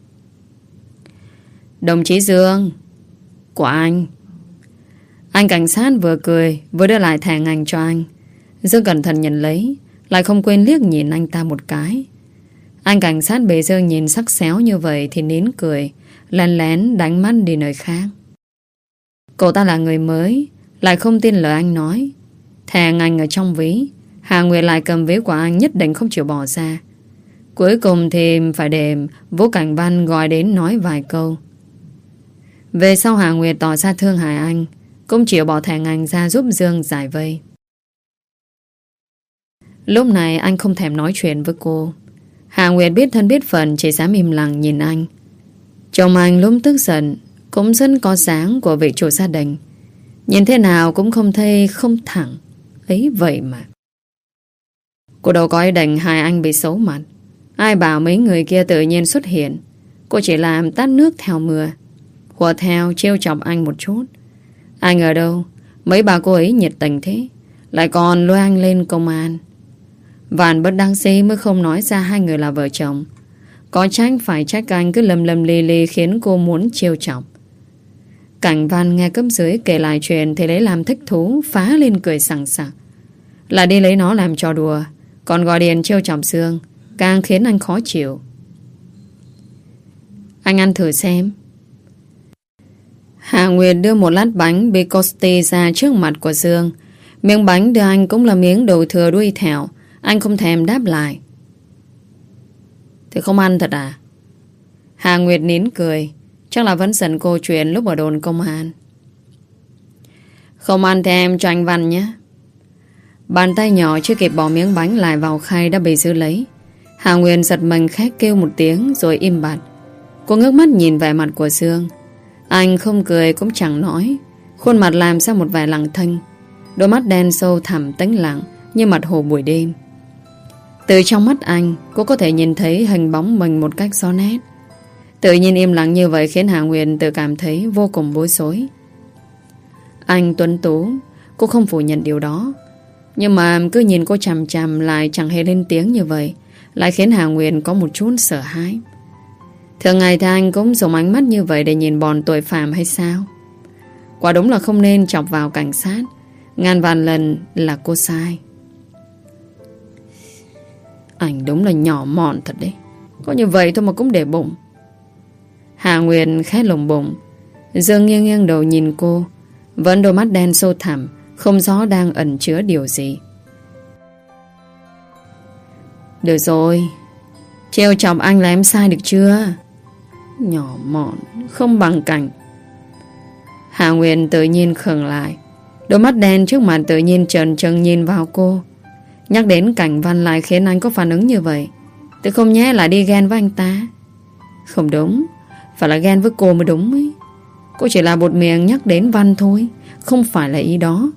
Đồng chí Dương. Của anh. Anh cảnh sát vừa cười vừa đưa lại thẻ ngành cho anh. Dương cẩn thận nhận lấy, lại không quên liếc nhìn anh ta một cái. Anh cảnh sát bề Dương nhìn sắc xéo như vậy thì nín cười, lén lén đánh mắt đi nơi khác. Cậu ta là người mới, lại không tin lời anh nói. Thẻ ngành ở trong ví, Hà Nguyệt lại cầm ví của anh nhất định không chịu bỏ ra. Cuối cùng thì phải để Vũ Cảnh Văn gọi đến nói vài câu. Về sau Hà Nguyệt tỏ ra thương hại anh, cũng chịu bỏ thẻ ngành ra giúp Dương giải vây. Lúc này anh không thèm nói chuyện với cô. Hà Nguyệt biết thân biết phận, chỉ dám im lặng nhìn anh. Chồng anh lúc tức giận cũng rất có sáng của vị chủ gia đình. Nhìn thế nào cũng không thấy không thẳng ấy vậy mà. Cô đâu có ý định hai anh bị xấu mặt. Ai bảo mấy người kia tự nhiên xuất hiện. Cô chỉ làm tát nước theo mưa, hùa theo trêu chọc anh một chút. Anh ở đâu mấy bà cô ấy nhiệt tình thế, lại còn lôi anh lên công an. Vạn bất đắc dĩ mới không nói ra hai người là vợ chồng. Có trách phải trách anh cứ lầm lầm lì lì khiến cô muốn trêu chọc. Cảnh Văn nghe cấp dưới kể lại chuyện thì lấy làm thích thú, phá lên cười sảng sặc. Là đi lấy nó làm trò đùa, còn gọi điện trêu chọc Dương, càng khiến anh khó chịu. Anh ăn thử xem. Hà Nguyệt đưa một lát bánh Bicosti ra trước mặt của Dương. Miếng bánh đưa anh cũng là miếng đồ thừa đuôi thẻo. Anh không thèm đáp lại. Thì không ăn thật à? Hà Nguyệt nín cười. Chắc là vẫn giận cô chuyện lúc ở đồn công an. Không ăn thì em cho anh Văn nhé. Bàn tay nhỏ chưa kịp bỏ miếng bánh lại vào khay đã bị giữ lấy. Hà Nguyệt giật mình khét kêu một tiếng rồi im bặt. Cô ngước mắt nhìn vẻ mặt của Dương. Anh không cười cũng chẳng nói, khuôn mặt làm ra một vẻ lặng thinh. Đôi mắt đen sâu thẳm tĩnh lặng như mặt hồ buổi đêm. Từ trong mắt anh, cô có thể nhìn thấy hình bóng mình một cách rõ nét. Tự nhiên im lặng như vậy khiến Hà Nguyệt tự cảm thấy vô cùng bối rối. Anh tuấn tú, cô không phủ nhận điều đó. Nhưng mà cứ nhìn cô chằm chằm lại chẳng hề lên tiếng như vậy, lại khiến Hà Nguyệt có một chút sợ hãi. Thường ngày thì anh cũng dùng ánh mắt như vậy để nhìn bọn tội phạm hay sao? Quả đúng là không nên chọc vào cảnh sát. Ngàn vạn lần là cô sai. Anh đúng là nhỏ mọn thật đấy. Có như vậy thôi mà cũng để bụng. Hà Nguyệt khẽ lồng bụng. Dương nghiêng nghiêng đầu nhìn cô, vẫn đôi mắt đen sâu thẳm, không rõ đang ẩn chứa điều gì. Được rồi, trêu chọc anh là em sai được chưa? Nhỏ mọn, không bằng Cảnh. Hà Nguyệt tự nhiên khựng lại. Đôi mắt đen trước mặt tự nhiên trần trừng nhìn vào cô. Nhắc đến Cảnh Văn lại khiến anh có phản ứng như vậy. Tôi không nhé là đi ghen với anh ta. Không đúng, phải là ghen với cô mới đúng ấy. Cô chỉ là một miệng nhắc đến Văn thôi, không phải là ý đó.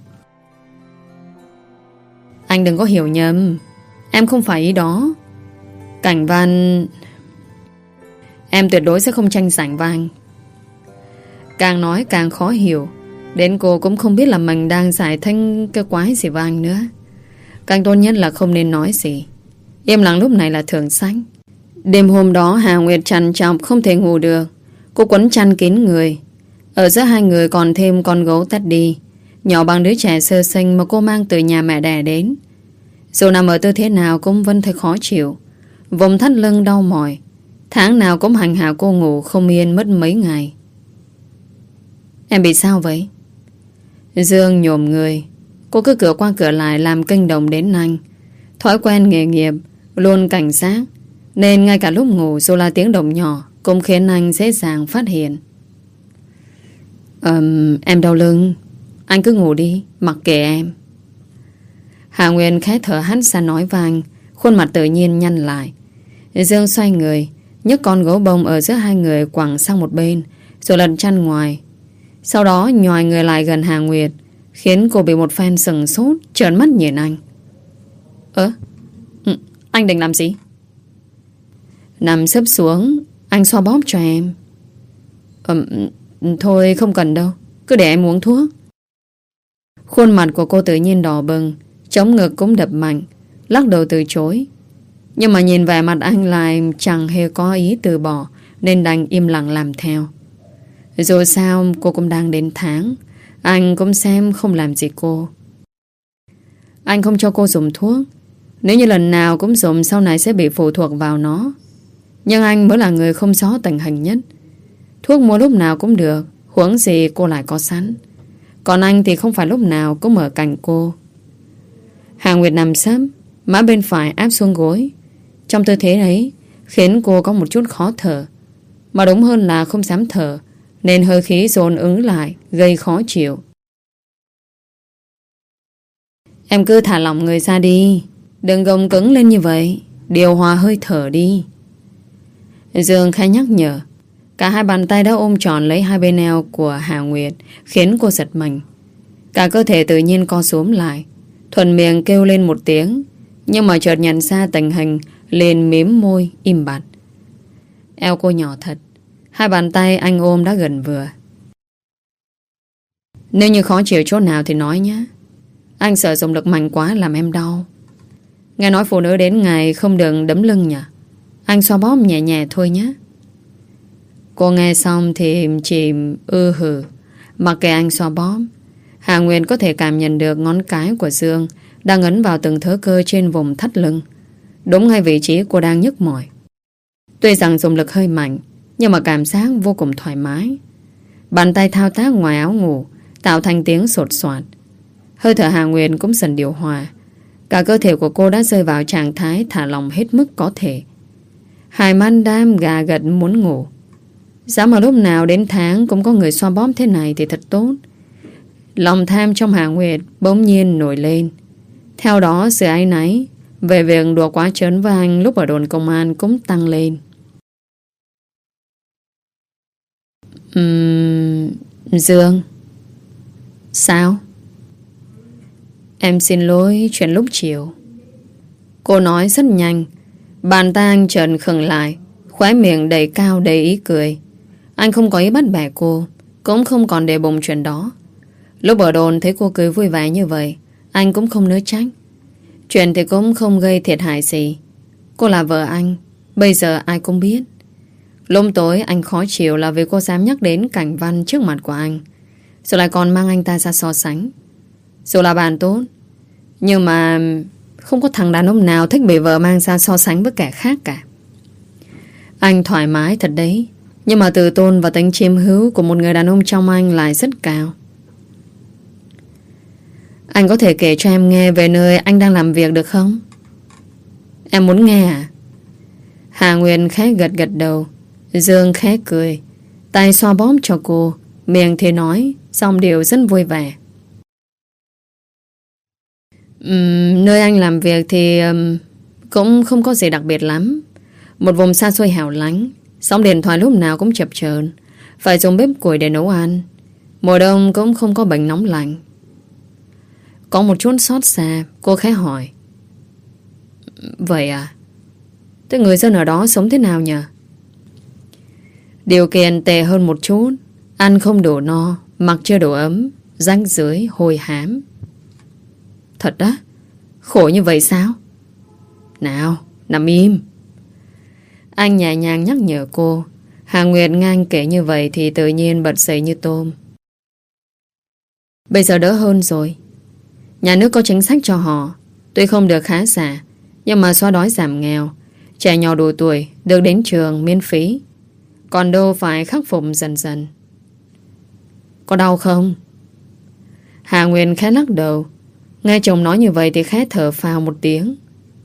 Anh đừng có hiểu nhầm, em không phải ý đó. Cảnh Văn... Em tuyệt đối sẽ không tranh giành với anh. Càng nói càng khó hiểu. Đến cô cũng không biết là mình đang giải thích cái quái gì với anh nữa. Càng tốt nhất là không nên nói gì. Im lặng lúc này là thường sách. Đêm hôm đó Hà Nguyệt trằn trọc không thể ngủ được. Cô quấn chăn kín người. Ở giữa hai người còn thêm con gấu Teddy, nhỏ bằng đứa trẻ sơ sinh mà cô mang từ nhà mẹ đẻ đến. Dù nằm ở tư thế nào cũng vẫn thấy khó chịu. Vùng thắt lưng đau mỏi. Tháng nào cũng hành hạ cô ngủ không yên mất mấy ngày. Em bị sao vậy? Dương nhổm người. Cô cứ cửa qua cửa lại làm kinh động đến anh. Thói quen nghề nghiệp, luôn cảnh giác, nên ngay cả lúc ngủ dù là tiếng động nhỏ cũng khiến anh dễ dàng phát hiện. Em đau lưng. Anh cứ ngủ đi, mặc kệ em. Hà Nguyên khẽ thở hắt ra nói vang, khuôn mặt tự nhiên nhăn lại. Dương xoay người, nhấc con gấu bông ở giữa hai người quẳng sang một bên, rồi lật chăn ngoài. Sau đó nhòi người lại gần Hà Nguyệt, khiến cô bị một phen sừng sốt, trợn mắt nhìn anh. Anh định làm gì? Nằm xếp xuống, anh xoa bóp cho em. Thôi không cần đâu, cứ để em uống thuốc. Khuôn mặt của cô tự nhiên đỏ bừng, chống ngực cũng đập mạnh, lắc đầu từ chối. Nhưng mà nhìn vẻ mặt anh lại chẳng hề có ý từ bỏ, nên đành im lặng làm theo. Dù sao cô cũng đang đến tháng, anh cũng xem không làm gì cô. Anh không cho cô dùng thuốc. Nếu như lần nào cũng dùng sau này sẽ bị phụ thuộc vào nó. Nhưng anh mới là người không rõ tình hình nhất. Thuốc mua lúc nào cũng được, huống gì cô lại có sẵn. Còn anh thì không phải lúc nào cũng ở cạnh cô. Hà Nguyệt nằm sấp, má bên phải áp xuống gối. Trong tư thế ấy khiến cô có một chút khó thở, mà đúng hơn là không dám thở, nên hơi khí dồn ứng lại, gây khó chịu. Em cứ thả lỏng người ra đi, Đừng gồng cứng lên như vậy, điều hòa hơi thở đi. Dương khẽ nhắc nhở. Cả hai bàn tay đã ôm trọn lấy hai bên eo của Hà Nguyệt, khiến cô giật mình. Cả cơ thể tự nhiên co xúm lại, thuận miệng kêu lên một tiếng, nhưng mà chợt nhận ra tình hình, liền mím môi im bặt. Eo cô nhỏ thật, hai bàn tay anh ôm đã gần vừa. Nếu như khó chịu chỗ nào thì nói nhé. Anh sợ dùng lực mạnh quá làm em đau. Nghe nói phụ nữ đến ngày không được đấm lưng nhỉ? Anh xoa bóp nhẹ nhẹ thôi nhé. Cô nghe xong thì chỉ hừ. Mặc kệ anh xoa bóp, Hà Nguyên có thể cảm nhận được ngón cái của Dương đang ấn vào từng thớ cơ trên vùng thắt lưng, đúng ngay vị trí cô đang nhức mỏi. Tuy rằng dùng lực hơi mạnh, nhưng mà cảm giác vô cùng thoải mái. Bàn tay thao tác ngoài áo ngủ, tạo thành tiếng sột soạt. Hơi thở Hà Nguyên cũng dần điều hòa. Cả cơ thể của cô đã rơi vào trạng thái thả lỏng hết mức có thể. Hai mắt đam gà gật muốn ngủ. Giá mà lúc nào đến tháng cũng có người xoa bóp thế này thì thật tốt. Lòng tham trong Hà Nguyệt bỗng nhiên nổi lên. Theo đó sự áy náy về việc đùa quá trớn với anh lúc ở đồn công an cũng tăng lên. Dương. Sao? Em xin lỗi chuyện lúc chiều. Cô nói rất nhanh. Bàn tay anh chợt khựng lại, khóe miệng đầy cao đầy ý cười. Anh không có ý bắt bẻ cô, cũng không còn để bụng chuyện đó. Lúc ở đồn thấy cô cười vui vẻ như vậy, anh cũng không nỡ trách. Chuyện thì cũng không gây thiệt hại gì. Cô là vợ anh, bây giờ ai cũng biết. Lúc tối anh khó chịu là vì cô dám nhắc đến Cảnh Văn trước mặt của anh, rồi lại còn mang anh ta ra so sánh. Dù là bạn tốt, nhưng mà không có thằng đàn ông nào thích bị vợ mang ra so sánh với kẻ khác cả. Anh thoải mái thật đấy, nhưng mà tự tôn và tính chiếm hữu của một người đàn ông trong anh lại rất cao. Anh có thể kể cho em nghe về nơi anh đang làm việc được không? Em muốn nghe à? Hà Nguyên khẽ gật gật đầu. Dương khẽ cười, tay xoa bóp cho cô, miệng thì nói, giọng điệu rất vui vẻ. Nơi anh làm việc thì cũng không có gì đặc biệt lắm. Một vùng xa xôi hẻo lánh, sóng điện thoại lúc nào cũng chập chờn, phải dùng bếp củi để nấu ăn. Mùa đông cũng không có bệnh nóng lạnh. Có một chút xót xa, cô khẽ hỏi. Vậy à? Thế người dân ở đó sống thế nào nhỉ? Điều kiện tệ hơn một chút. Ăn không đủ no, mặc chưa đủ ấm, rách rưới, hôi hám. Thật á? Khổ như vậy sao? Nào, nằm im. Anh nhẹ nhàng nhắc nhở cô. Hà Nguyệt ngang kể như vậy thì tự nhiên bật dậy như tôm. Bây giờ đỡ hơn rồi. Nhà nước có chính sách cho họ, tuy không được khá giả, nhưng mà xóa đói giảm nghèo. Trẻ nhỏ đủ tuổi được đến trường miễn phí, còn đâu phải khắc phục dần dần. Có đau không? Hà Nguyên khẽ lắc đầu. Nghe chồng nói như vậy thì khẽ thở phào một tiếng.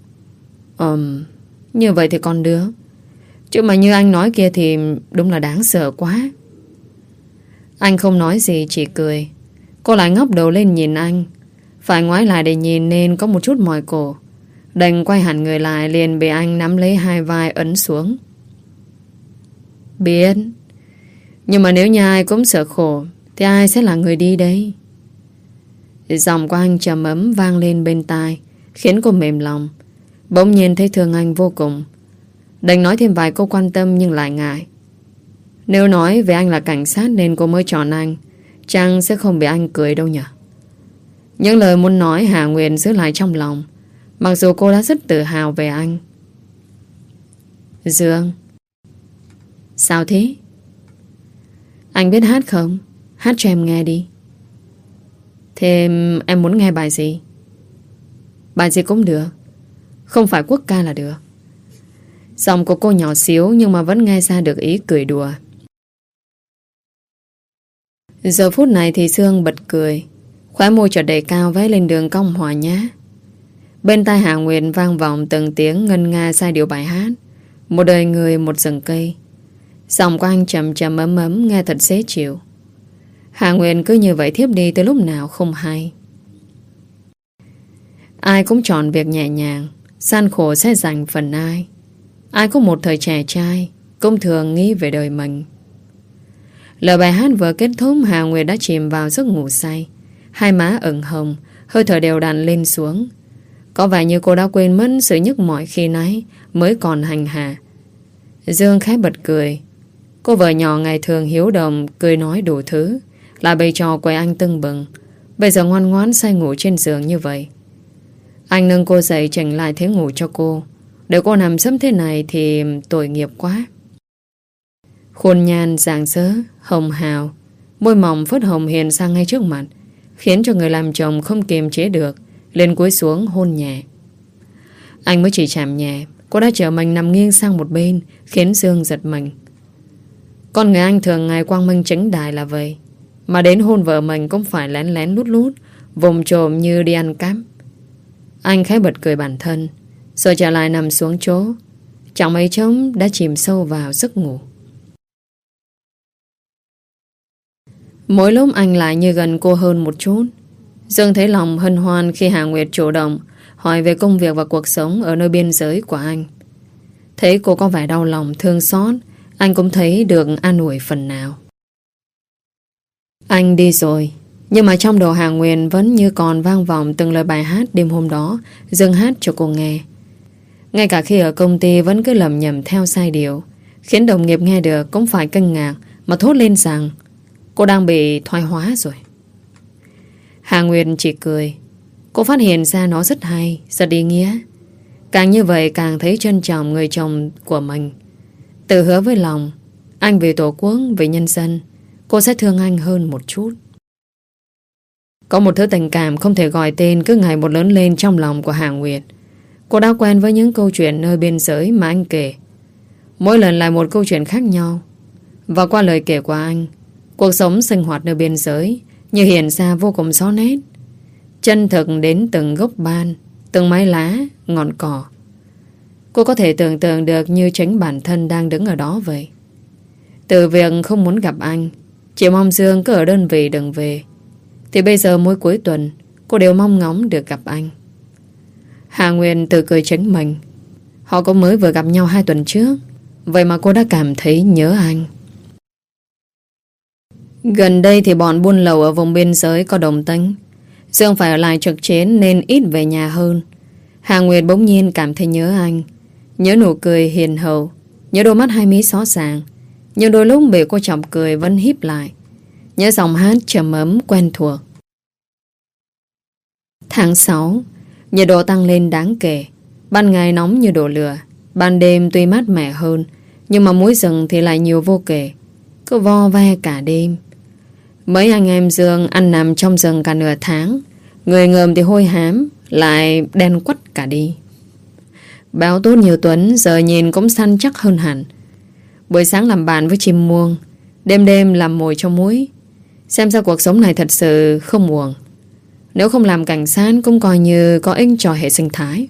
Như vậy thì còn được. Chứ mà như anh nói kia thì đúng là đáng sợ quá. Anh không nói gì, chỉ cười. Cô lại ngóc đầu lên nhìn anh. Phải ngoái lại để nhìn nên có một chút mỏi cổ. Đành quay hẳn người lại, liền bị anh nắm lấy hai vai ấn xuống. Biết. Nhưng mà nếu như ai cũng sợ khổ thì ai sẽ là người đi đây? Giọng của anh trầm ấm vang lên bên tai, khiến cô mềm lòng. Bỗng nhiên thấy thương anh vô cùng. Đành nói thêm vài câu quan tâm nhưng lại ngại. Nếu nói về anh là cảnh sát nên cô mới chọn anh, chăng sẽ không bị anh cười đâu nhỉ? Những lời muốn nói Hà Nguyên giữ lại trong lòng, mặc dù cô đã rất tự hào về anh. Dương. Sao thế? Anh biết hát không? Hát cho em nghe đi. Thế em muốn nghe bài gì? Bài gì cũng được, không phải quốc ca là được. Giọng của cô nhỏ xíu nhưng mà vẫn nghe ra được ý cười đùa. Giờ phút này thì Sương bật cười, khóe môi chợt đầy cao vẽ lên đường cong hòa nhã. Bên tai Hà Nguyên vang vọng từng tiếng ngân nga giai điệu bài hát Một đời người một rừng cây. Giọng của anh trầm trầm ấm ấm, nghe thật dễ chịu. Hà Nguyên cứ như vậy thiếp đi tới lúc nào không hay. Ai cũng chọn việc nhẹ nhàng, gian khổ sẽ dành phần ai. Ai có một thời trẻ trai cũng thường nghĩ về đời mình. Lời bài hát vừa kết thúc, Hà Nguyệt đã chìm vào giấc ngủ say. Hai má ửng hồng, hơi thở đều đặn lên xuống. Có vẻ như cô đã quên mất sự nhức mỏi khi nãy mới còn hành hạ. Dương khẽ bật cười. Cô vợ nhỏ ngày thường hiếu động, cười nói đủ thứ, là bày trò quay anh tưng bừng. Bây giờ ngoan ngoãn say ngủ trên giường như vậy. Anh nâng cô dậy chỉnh lại thế ngủ cho cô. Để cô nằm sấp thế này thì tội nghiệp quá. Khuôn nhan rạng rỡ, hồng hào, môi mỏng phớt hồng hiện sang ngay trước mặt, khiến cho người làm chồng không kiềm chế được, lên cúi xuống hôn nhẹ. Anh mới chỉ chạm nhẹ, cô đã trở mình nằm nghiêng sang một bên, khiến Dương giật mình. Con người anh thường ngày quang minh chính đại là vậy, mà đến hôn vợ mình cũng phải lén lén lút lút, vùng trộm như đi ăn cắp. Anh khẽ bật cười bản thân, rồi trở lại nằm xuống chỗ. Chẳng mấy chốc đã chìm sâu vào giấc ngủ. Mỗi lúc anh lại như gần cô hơn một chút. Dương thấy lòng hân hoan khi Hà Nguyệt chủ động hỏi về công việc và cuộc sống ở nơi biên giới của anh. Thấy cô có vẻ đau lòng thương xót, anh cũng thấy được an ủi phần nào. Anh đi rồi, nhưng mà trong đầu Hà Nguyệt vẫn như còn vang vọng từng lời bài hát đêm hôm đó Dương hát cho cô nghe. Ngay cả khi ở công ty vẫn cứ lầm nhầm theo sai điệu, khiến đồng nghiệp nghe được cũng phải kinh ngạc mà thốt lên rằng cô đang bị thoái hóa rồi. Hà Nguyệt chỉ cười. Cô phát hiện ra nó rất hay, rất ý nghĩa. Càng như vậy càng thấy trân trọng người chồng của mình. Tự hứa với lòng, anh vì tổ quốc, vì nhân dân, cô sẽ thương anh hơn một chút. Có một thứ tình cảm không thể gọi tên cứ ngày một lớn lên trong lòng của Hà Nguyệt. Cô đã quen với những câu chuyện nơi biên giới mà anh kể. Mỗi lần lại một câu chuyện khác nhau. Và qua lời kể của anh, cuộc sống sinh hoạt nơi biên giới như hiện ra vô cùng rõ nét, chân thực đến từng gốc ban, từng mái lá, ngọn cỏ. Cô có thể tưởng tượng được như chính bản thân đang đứng ở đó vậy. Từ việc không muốn gặp anh, chỉ mong Dương cứ ở đơn vị đừng về, thì bây giờ mỗi cuối tuần cô đều mong ngóng được gặp anh. Hà Nguyên tự cười chính mình. Họ cũng mới vừa gặp nhau 2 tuần trước, vậy mà cô đã cảm thấy nhớ anh. Gần đây thì bọn buôn lậu ở vùng biên giới có đồng tính. Dương phải ở lại trực chiến nên ít về nhà hơn. Hà Nguyệt bỗng nhiên cảm thấy nhớ anh. Nhớ nụ cười hiền hậu, nhớ đôi mắt hai mí xó xàng, nhưng đôi lúc bị cô chọc cười vẫn híp lại. Nhớ giọng hát trầm ấm quen thuộc. Tháng 6, nhiệt độ tăng lên đáng kể. Ban ngày nóng như đổ lửa, ban đêm tuy mát mẻ hơn, nhưng mà muối rừng thì lại nhiều vô kể. Cứ vo ve cả đêm. Mấy anh em Dương ăn nằm trong rừng cả nửa tháng, người ngợm thì hôi hám, lại đen quắt cả đi. Báo tốt như Tuấn giờ nhìn cũng săn chắc hơn hẳn. Buổi sáng làm bạn với chim muông, đêm đêm làm mồi cho muối. Xem ra cuộc sống này thật sự không uổng. Nếu không làm cảnh sát cũng coi như có ích cho hệ sinh thái.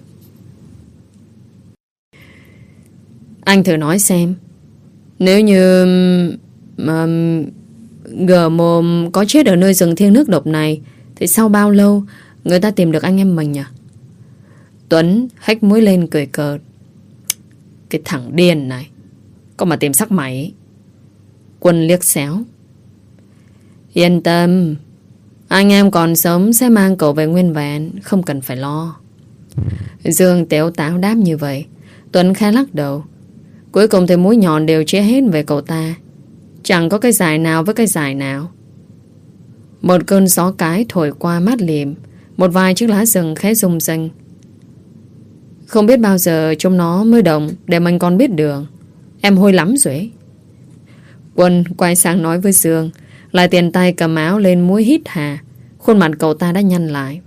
Anh thử nói xem, nếu như gờ mồm có chết ở nơi rừng thiêng nước độc này, thì sau bao lâu người ta tìm được anh em mình nhỉ? Tuấn hách mũi lên cười cợt. Cái thằng điên này, có mà tìm sắc mày. Quân liếc xéo. Yên tâm, anh em còn sống sẽ mang cậu về nguyên vẹn, không cần phải lo. Dương téo táo đáp như vậy. Tuấn khẽ lắc đầu. Cuối cùng thì mũi nhọn đều chĩa hết về cậu ta. Chẳng có cái giải nào với cái giải nào. Một cơn gió cái thổi qua mát liệm, một vài chiếc lá rừng khẽ rung rinh. Không biết bao giờ chúng nó mới động để mình còn biết đường. Em hôi lắm rồi ấy. Quân quay sang nói với Dương, lại tiền tay cầm áo lên mũi hít hà. Khuôn mặt cậu ta đã nhăn lại.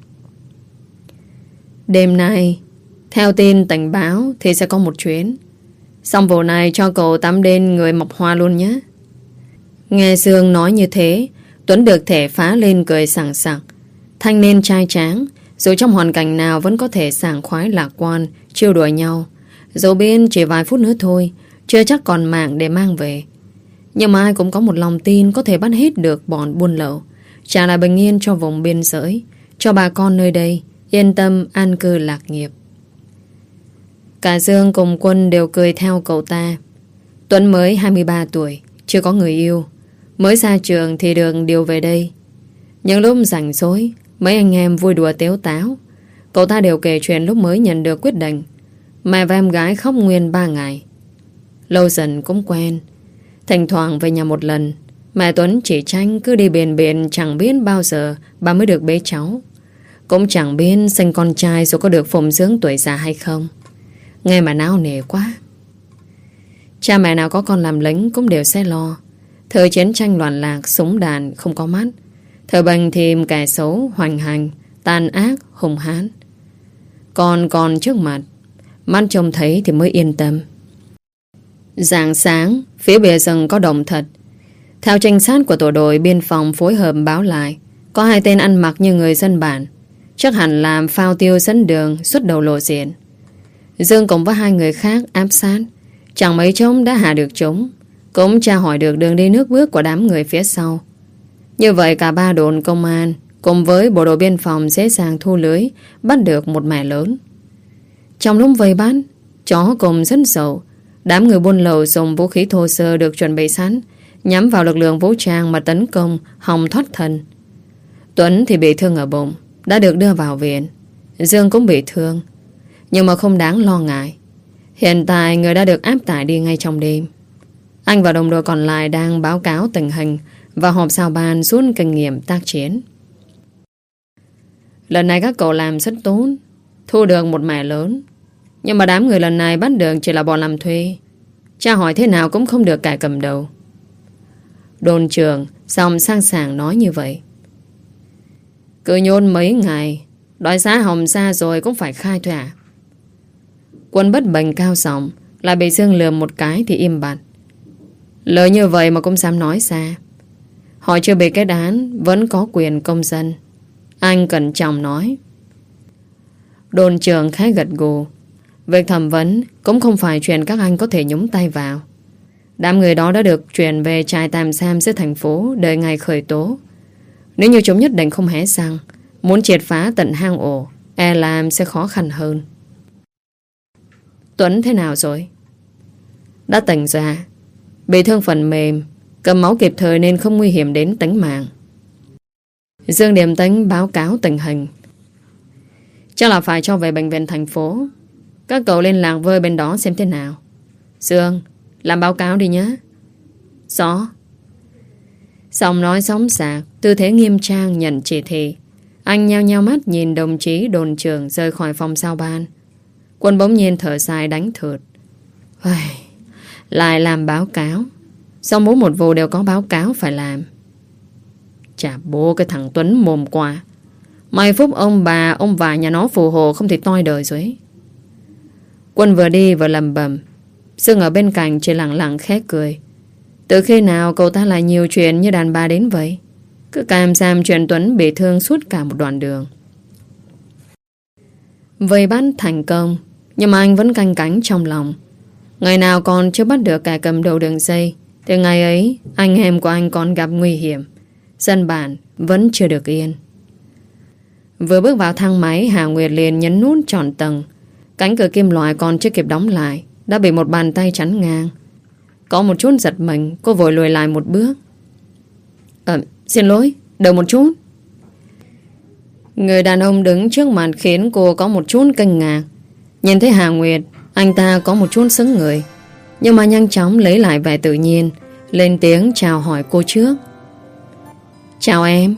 Đêm nay, theo tin tình báo thì sẽ có một chuyến. Xong vụ này cho cậu tắm đen người mọc hoa luôn nhé. Nghe Dương nói như thế, Tuấn được thể phá lên cười sảng sặc. Thanh niên trai tráng, dù trong hoàn cảnh nào vẫn có thể sảng khoái lạc quan, trêu đùa nhau. Dẫu biết chỉ vài phút nữa thôi, chưa chắc còn mạng để mang về. Nhưng mà ai cũng có một lòng tin có thể bắt hết được bọn buôn lậu, trả lại bình yên cho vùng biên giới, cho bà con nơi đây, yên tâm an cư lạc nghiệp. Cả Dương cùng Quân đều cười theo cậu ta. Tuấn mới 23 tuổi, chưa có người yêu, mới ra trường thì được điều về đây. Những lúc rảnh rỗi, mấy anh em vui đùa tếu táo, cậu ta đều kể chuyện lúc mới nhận được quyết định. Mẹ và em gái khóc nguyên 3 ngày. Lâu dần cũng quen. Thỉnh thoảng về nhà một lần. Mẹ Tuấn chỉ tranh cứ đi bền bền, chẳng biết bao giờ bà mới được bế cháu, cũng chẳng biết sinh con trai rồi có được phụng dưỡng tuổi già hay không. Nghe mà nao nề quá. Cha mẹ nào có con làm lính cũng đều sẽ lo. Thời chiến tranh loạn lạc, súng đạn không có mắt. Thời bình thì kẻ xấu hoành hành, tàn ác, hung hãn. Còn trước mặt, mắt trông thấy thì mới yên tâm. Rạng sáng, phía bìa rừng có động thật. Theo trinh sát của tổ đội biên phòng phối hợp báo lại, có 2 tên ăn mặc như người dân bản, chắc hẳn làm phao tiêu dẫn đường, xuất đầu lộ diện. Dương cùng với 2 người khác áp sát, chẳng mấy chốc đã hạ được chúng, cũng tra hỏi được đường đi nước bước của đám người phía sau. Như vậy cả 3 đồn công an cùng với bộ đội biên phòng dễ dàng thu lưới, bắt được một mẻ lớn. Trong lúc vây bắt, chó cùng rất dậu, đám người buôn lậu dùng vũ khí thô sơ được chuẩn bị sẵn, nhắm vào lực lượng vũ trang mà tấn công, hòng thoát thân. Tuấn thì bị thương ở bụng, đã được đưa vào viện. Dương cũng bị thương, nhưng mà không đáng lo ngại. Hiện tại người đã được áp tải đi ngay trong đêm. Anh và đồng đội còn lại đang báo cáo tình hình và họp sao ban rút kinh nghiệm tác chiến. Lần này các cậu làm rất tốt, thu được một mẻ lớn. Nhưng mà đám người lần này bắt được chỉ là bọn làm thuê. Tra hỏi thế nào cũng không được cải cầm đầu. Đồn trưởng xong sang sảng nói như vậy. Cứ nhốt mấy ngày, đói giá hồng ra rồi cũng phải khai thôi à? Quân bất bình cao giọng, lại bị Dương lườm một cái thì im bặt. Lời như vậy mà cũng dám nói ra. Họ chưa bị kết án, vẫn có quyền công dân. Anh cẩn trọng nói. Đồn trưởng khá gật gù. Việc thẩm vấn cũng không phải chuyện các anh có thể nhúng tay vào. Đám người đó đã được chuyển về trại tạm giam giữa thành phố đợi ngày khởi tố. Nếu như chúng nhất định không hé răng, muốn triệt phá tận hang ổ, e làm sẽ khó khăn hơn. Tuấn thế nào rồi? Đã tỉnh ra, bị thương phần mềm, cầm máu kịp thời nên không nguy hiểm đến tính mạng. Dương điềm tĩnh báo cáo tình hình. Chắc là phải cho về bệnh viện thành phố. Các cậu liên lạc với bên đó xem thế nào. Dương, làm báo cáo đi nhé. Rõ. Giọng nói sóng sạc, tư thế nghiêm trang nhận chỉ thị. Anh nheo nheo mắt nhìn đồng chí đồn trưởng rời khỏi phòng sao ban. Quân bỗng nhiên thở dài đánh thượt. Lại làm báo cáo. Sau mỗi một vụ đều có báo cáo phải làm. Chà bố cái thằng Tuấn mồm qua. May phúc ông bà, ông vài nhà nó phù hộ không thể toi đời rồi ấy. Quân vừa đi vừa lầm bầm. Dương ở bên cạnh chỉ lặng lặng khẽ cười. Từ khi nào cậu ta lại nhiều chuyện như đàn bà đến vậy? Cứ càm xàm chuyện Tuấn bị thương suốt cả một đoạn đường. Vây bắt thành công, nhưng mà anh vẫn canh cánh trong lòng. Ngày nào còn chưa bắt được kẻ cầm đầu đường dây, thì ngày ấy anh em của anh còn gặp nguy hiểm. Dân bản vẫn chưa được yên. Vừa bước vào thang máy, Hà Nguyệt liền nhấn nút tròn tầng. Cánh cửa kim loại còn chưa kịp đóng lại, đã bị một bàn tay chắn ngang. Có một chút giật mình, cô vội lùi lại một bước. Xin lỗi, đợi một chút. Người đàn ông đứng trước mặt khiến cô có một chút kinh ngạc. Nhìn thấy Hà Nguyệt, anh ta có một chút sững người, nhưng mà nhanh chóng lấy lại vẻ tự nhiên, lên tiếng chào hỏi cô trước. Chào em.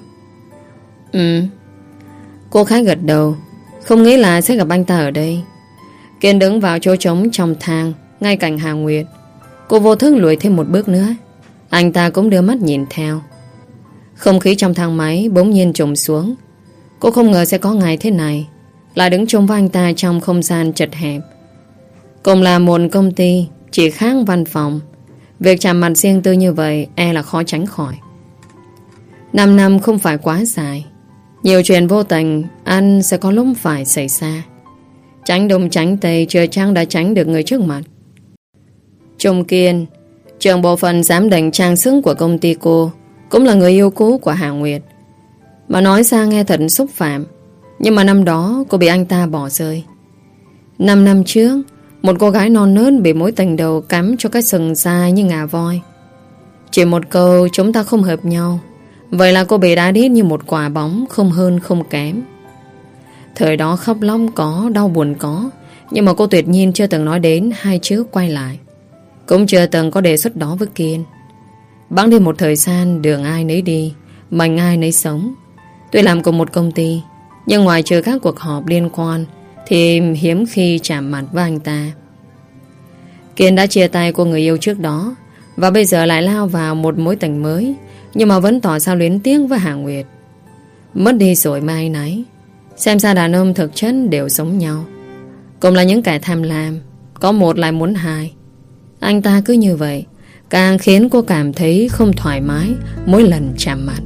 Cô khá gật đầu, không nghĩ là sẽ gặp anh ta ở đây. Kiên đứng vào chỗ trống trong thang, ngay cạnh Hà Nguyệt. Cô vô thức lùi thêm một bước nữa. Anh ta cũng đưa mắt nhìn theo. Không khí trong thang máy bỗng nhiên trùng xuống. Cô không ngờ sẽ có ngày thế này, lại đứng chung với anh ta trong không gian chật hẹp. Cùng là một công ty, chỉ khác văn phòng. Việc chạm mặt riêng tư như vậy e là khó tránh khỏi. 5 năm không phải quá dài. Nhiều chuyện vô tình anh sẽ có lúc phải xảy ra. Tránh đông tránh tây chưa chắc đã tránh được người trước mặt. Trung Kiên, trưởng bộ phận giám định trang sức của công ty cô, cũng là người yêu cũ của Hà Nguyệt. Mà nói ra nghe thật xúc phạm. Nhưng mà năm đó cô bị anh ta bỏ rơi. 5 năm trước, một cô gái non nớt bị mối tình đầu cắm cho cái sừng dài như ngà voi. Chỉ một câu chúng ta không hợp nhau. Vậy là cô bị đá đít như một quả bóng, không hơn không kém. Thời đó khóc lóc có, đau buồn có, nhưng mà cô tuyệt nhiên chưa từng nói đến hai chữ quay lại. Cũng chưa từng có đề xuất đó với Kiên. Bẵng đi một thời gian, đường ai nấy đi, mình ai nấy sống. Tuy làm cùng một công ty, nhưng ngoài trừ các cuộc họp liên quan thì hiếm khi chạm mặt với anh ta. Kiên đã chia tay cô người yêu trước đó, và bây giờ lại lao vào một mối tình mới, nhưng mà vẫn tỏ ra luyến tiếc với Hà Nguyệt. Mất đi rồi mai nấy. Xem ra đàn ông thực chất đều giống nhau, cùng là những kẻ tham lam, có một lại muốn hai. Anh ta cứ như vậy, càng khiến cô cảm thấy không thoải mái mỗi lần chạm mặt.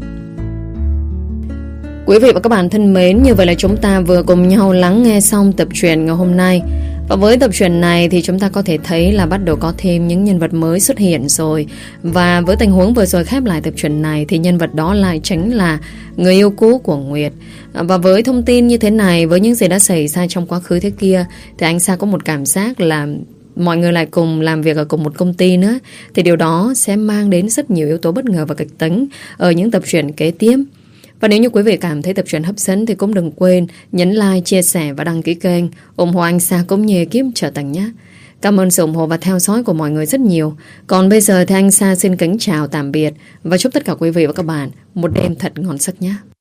Quý vị và các bạn thân mến, như vậy là chúng ta vừa cùng nhau lắng nghe xong tập truyện ngày hôm nay. Và với tập truyện này thì chúng ta có thể thấy là bắt đầu có thêm những nhân vật mới xuất hiện rồi. Và với tình huống vừa rồi khép lại tập truyện này thì nhân vật đó lại chính là người yêu cũ của Nguyệt. Và với thông tin như thế này, với những gì đã xảy ra trong quá khứ thế kia, thì anh Sa có một cảm giác là mọi người lại cùng làm việc ở cùng một công ty nữa, thì điều đó sẽ mang đến rất nhiều yếu tố bất ngờ và kịch tính ở những tập truyện kế tiếp. Và nếu như quý vị cảm thấy tập truyện hấp dẫn thì cũng đừng quên nhấn like, chia sẻ và đăng ký kênh, ủng hộ anh Sa cũng như ekip Trở Thành nhé. Cảm ơn sự ủng hộ và theo dõi của mọi người rất nhiều. Còn bây giờ thì anh Sa xin kính chào tạm biệt và chúc tất cả quý vị và các bạn một đêm thật ngon giấc nhé.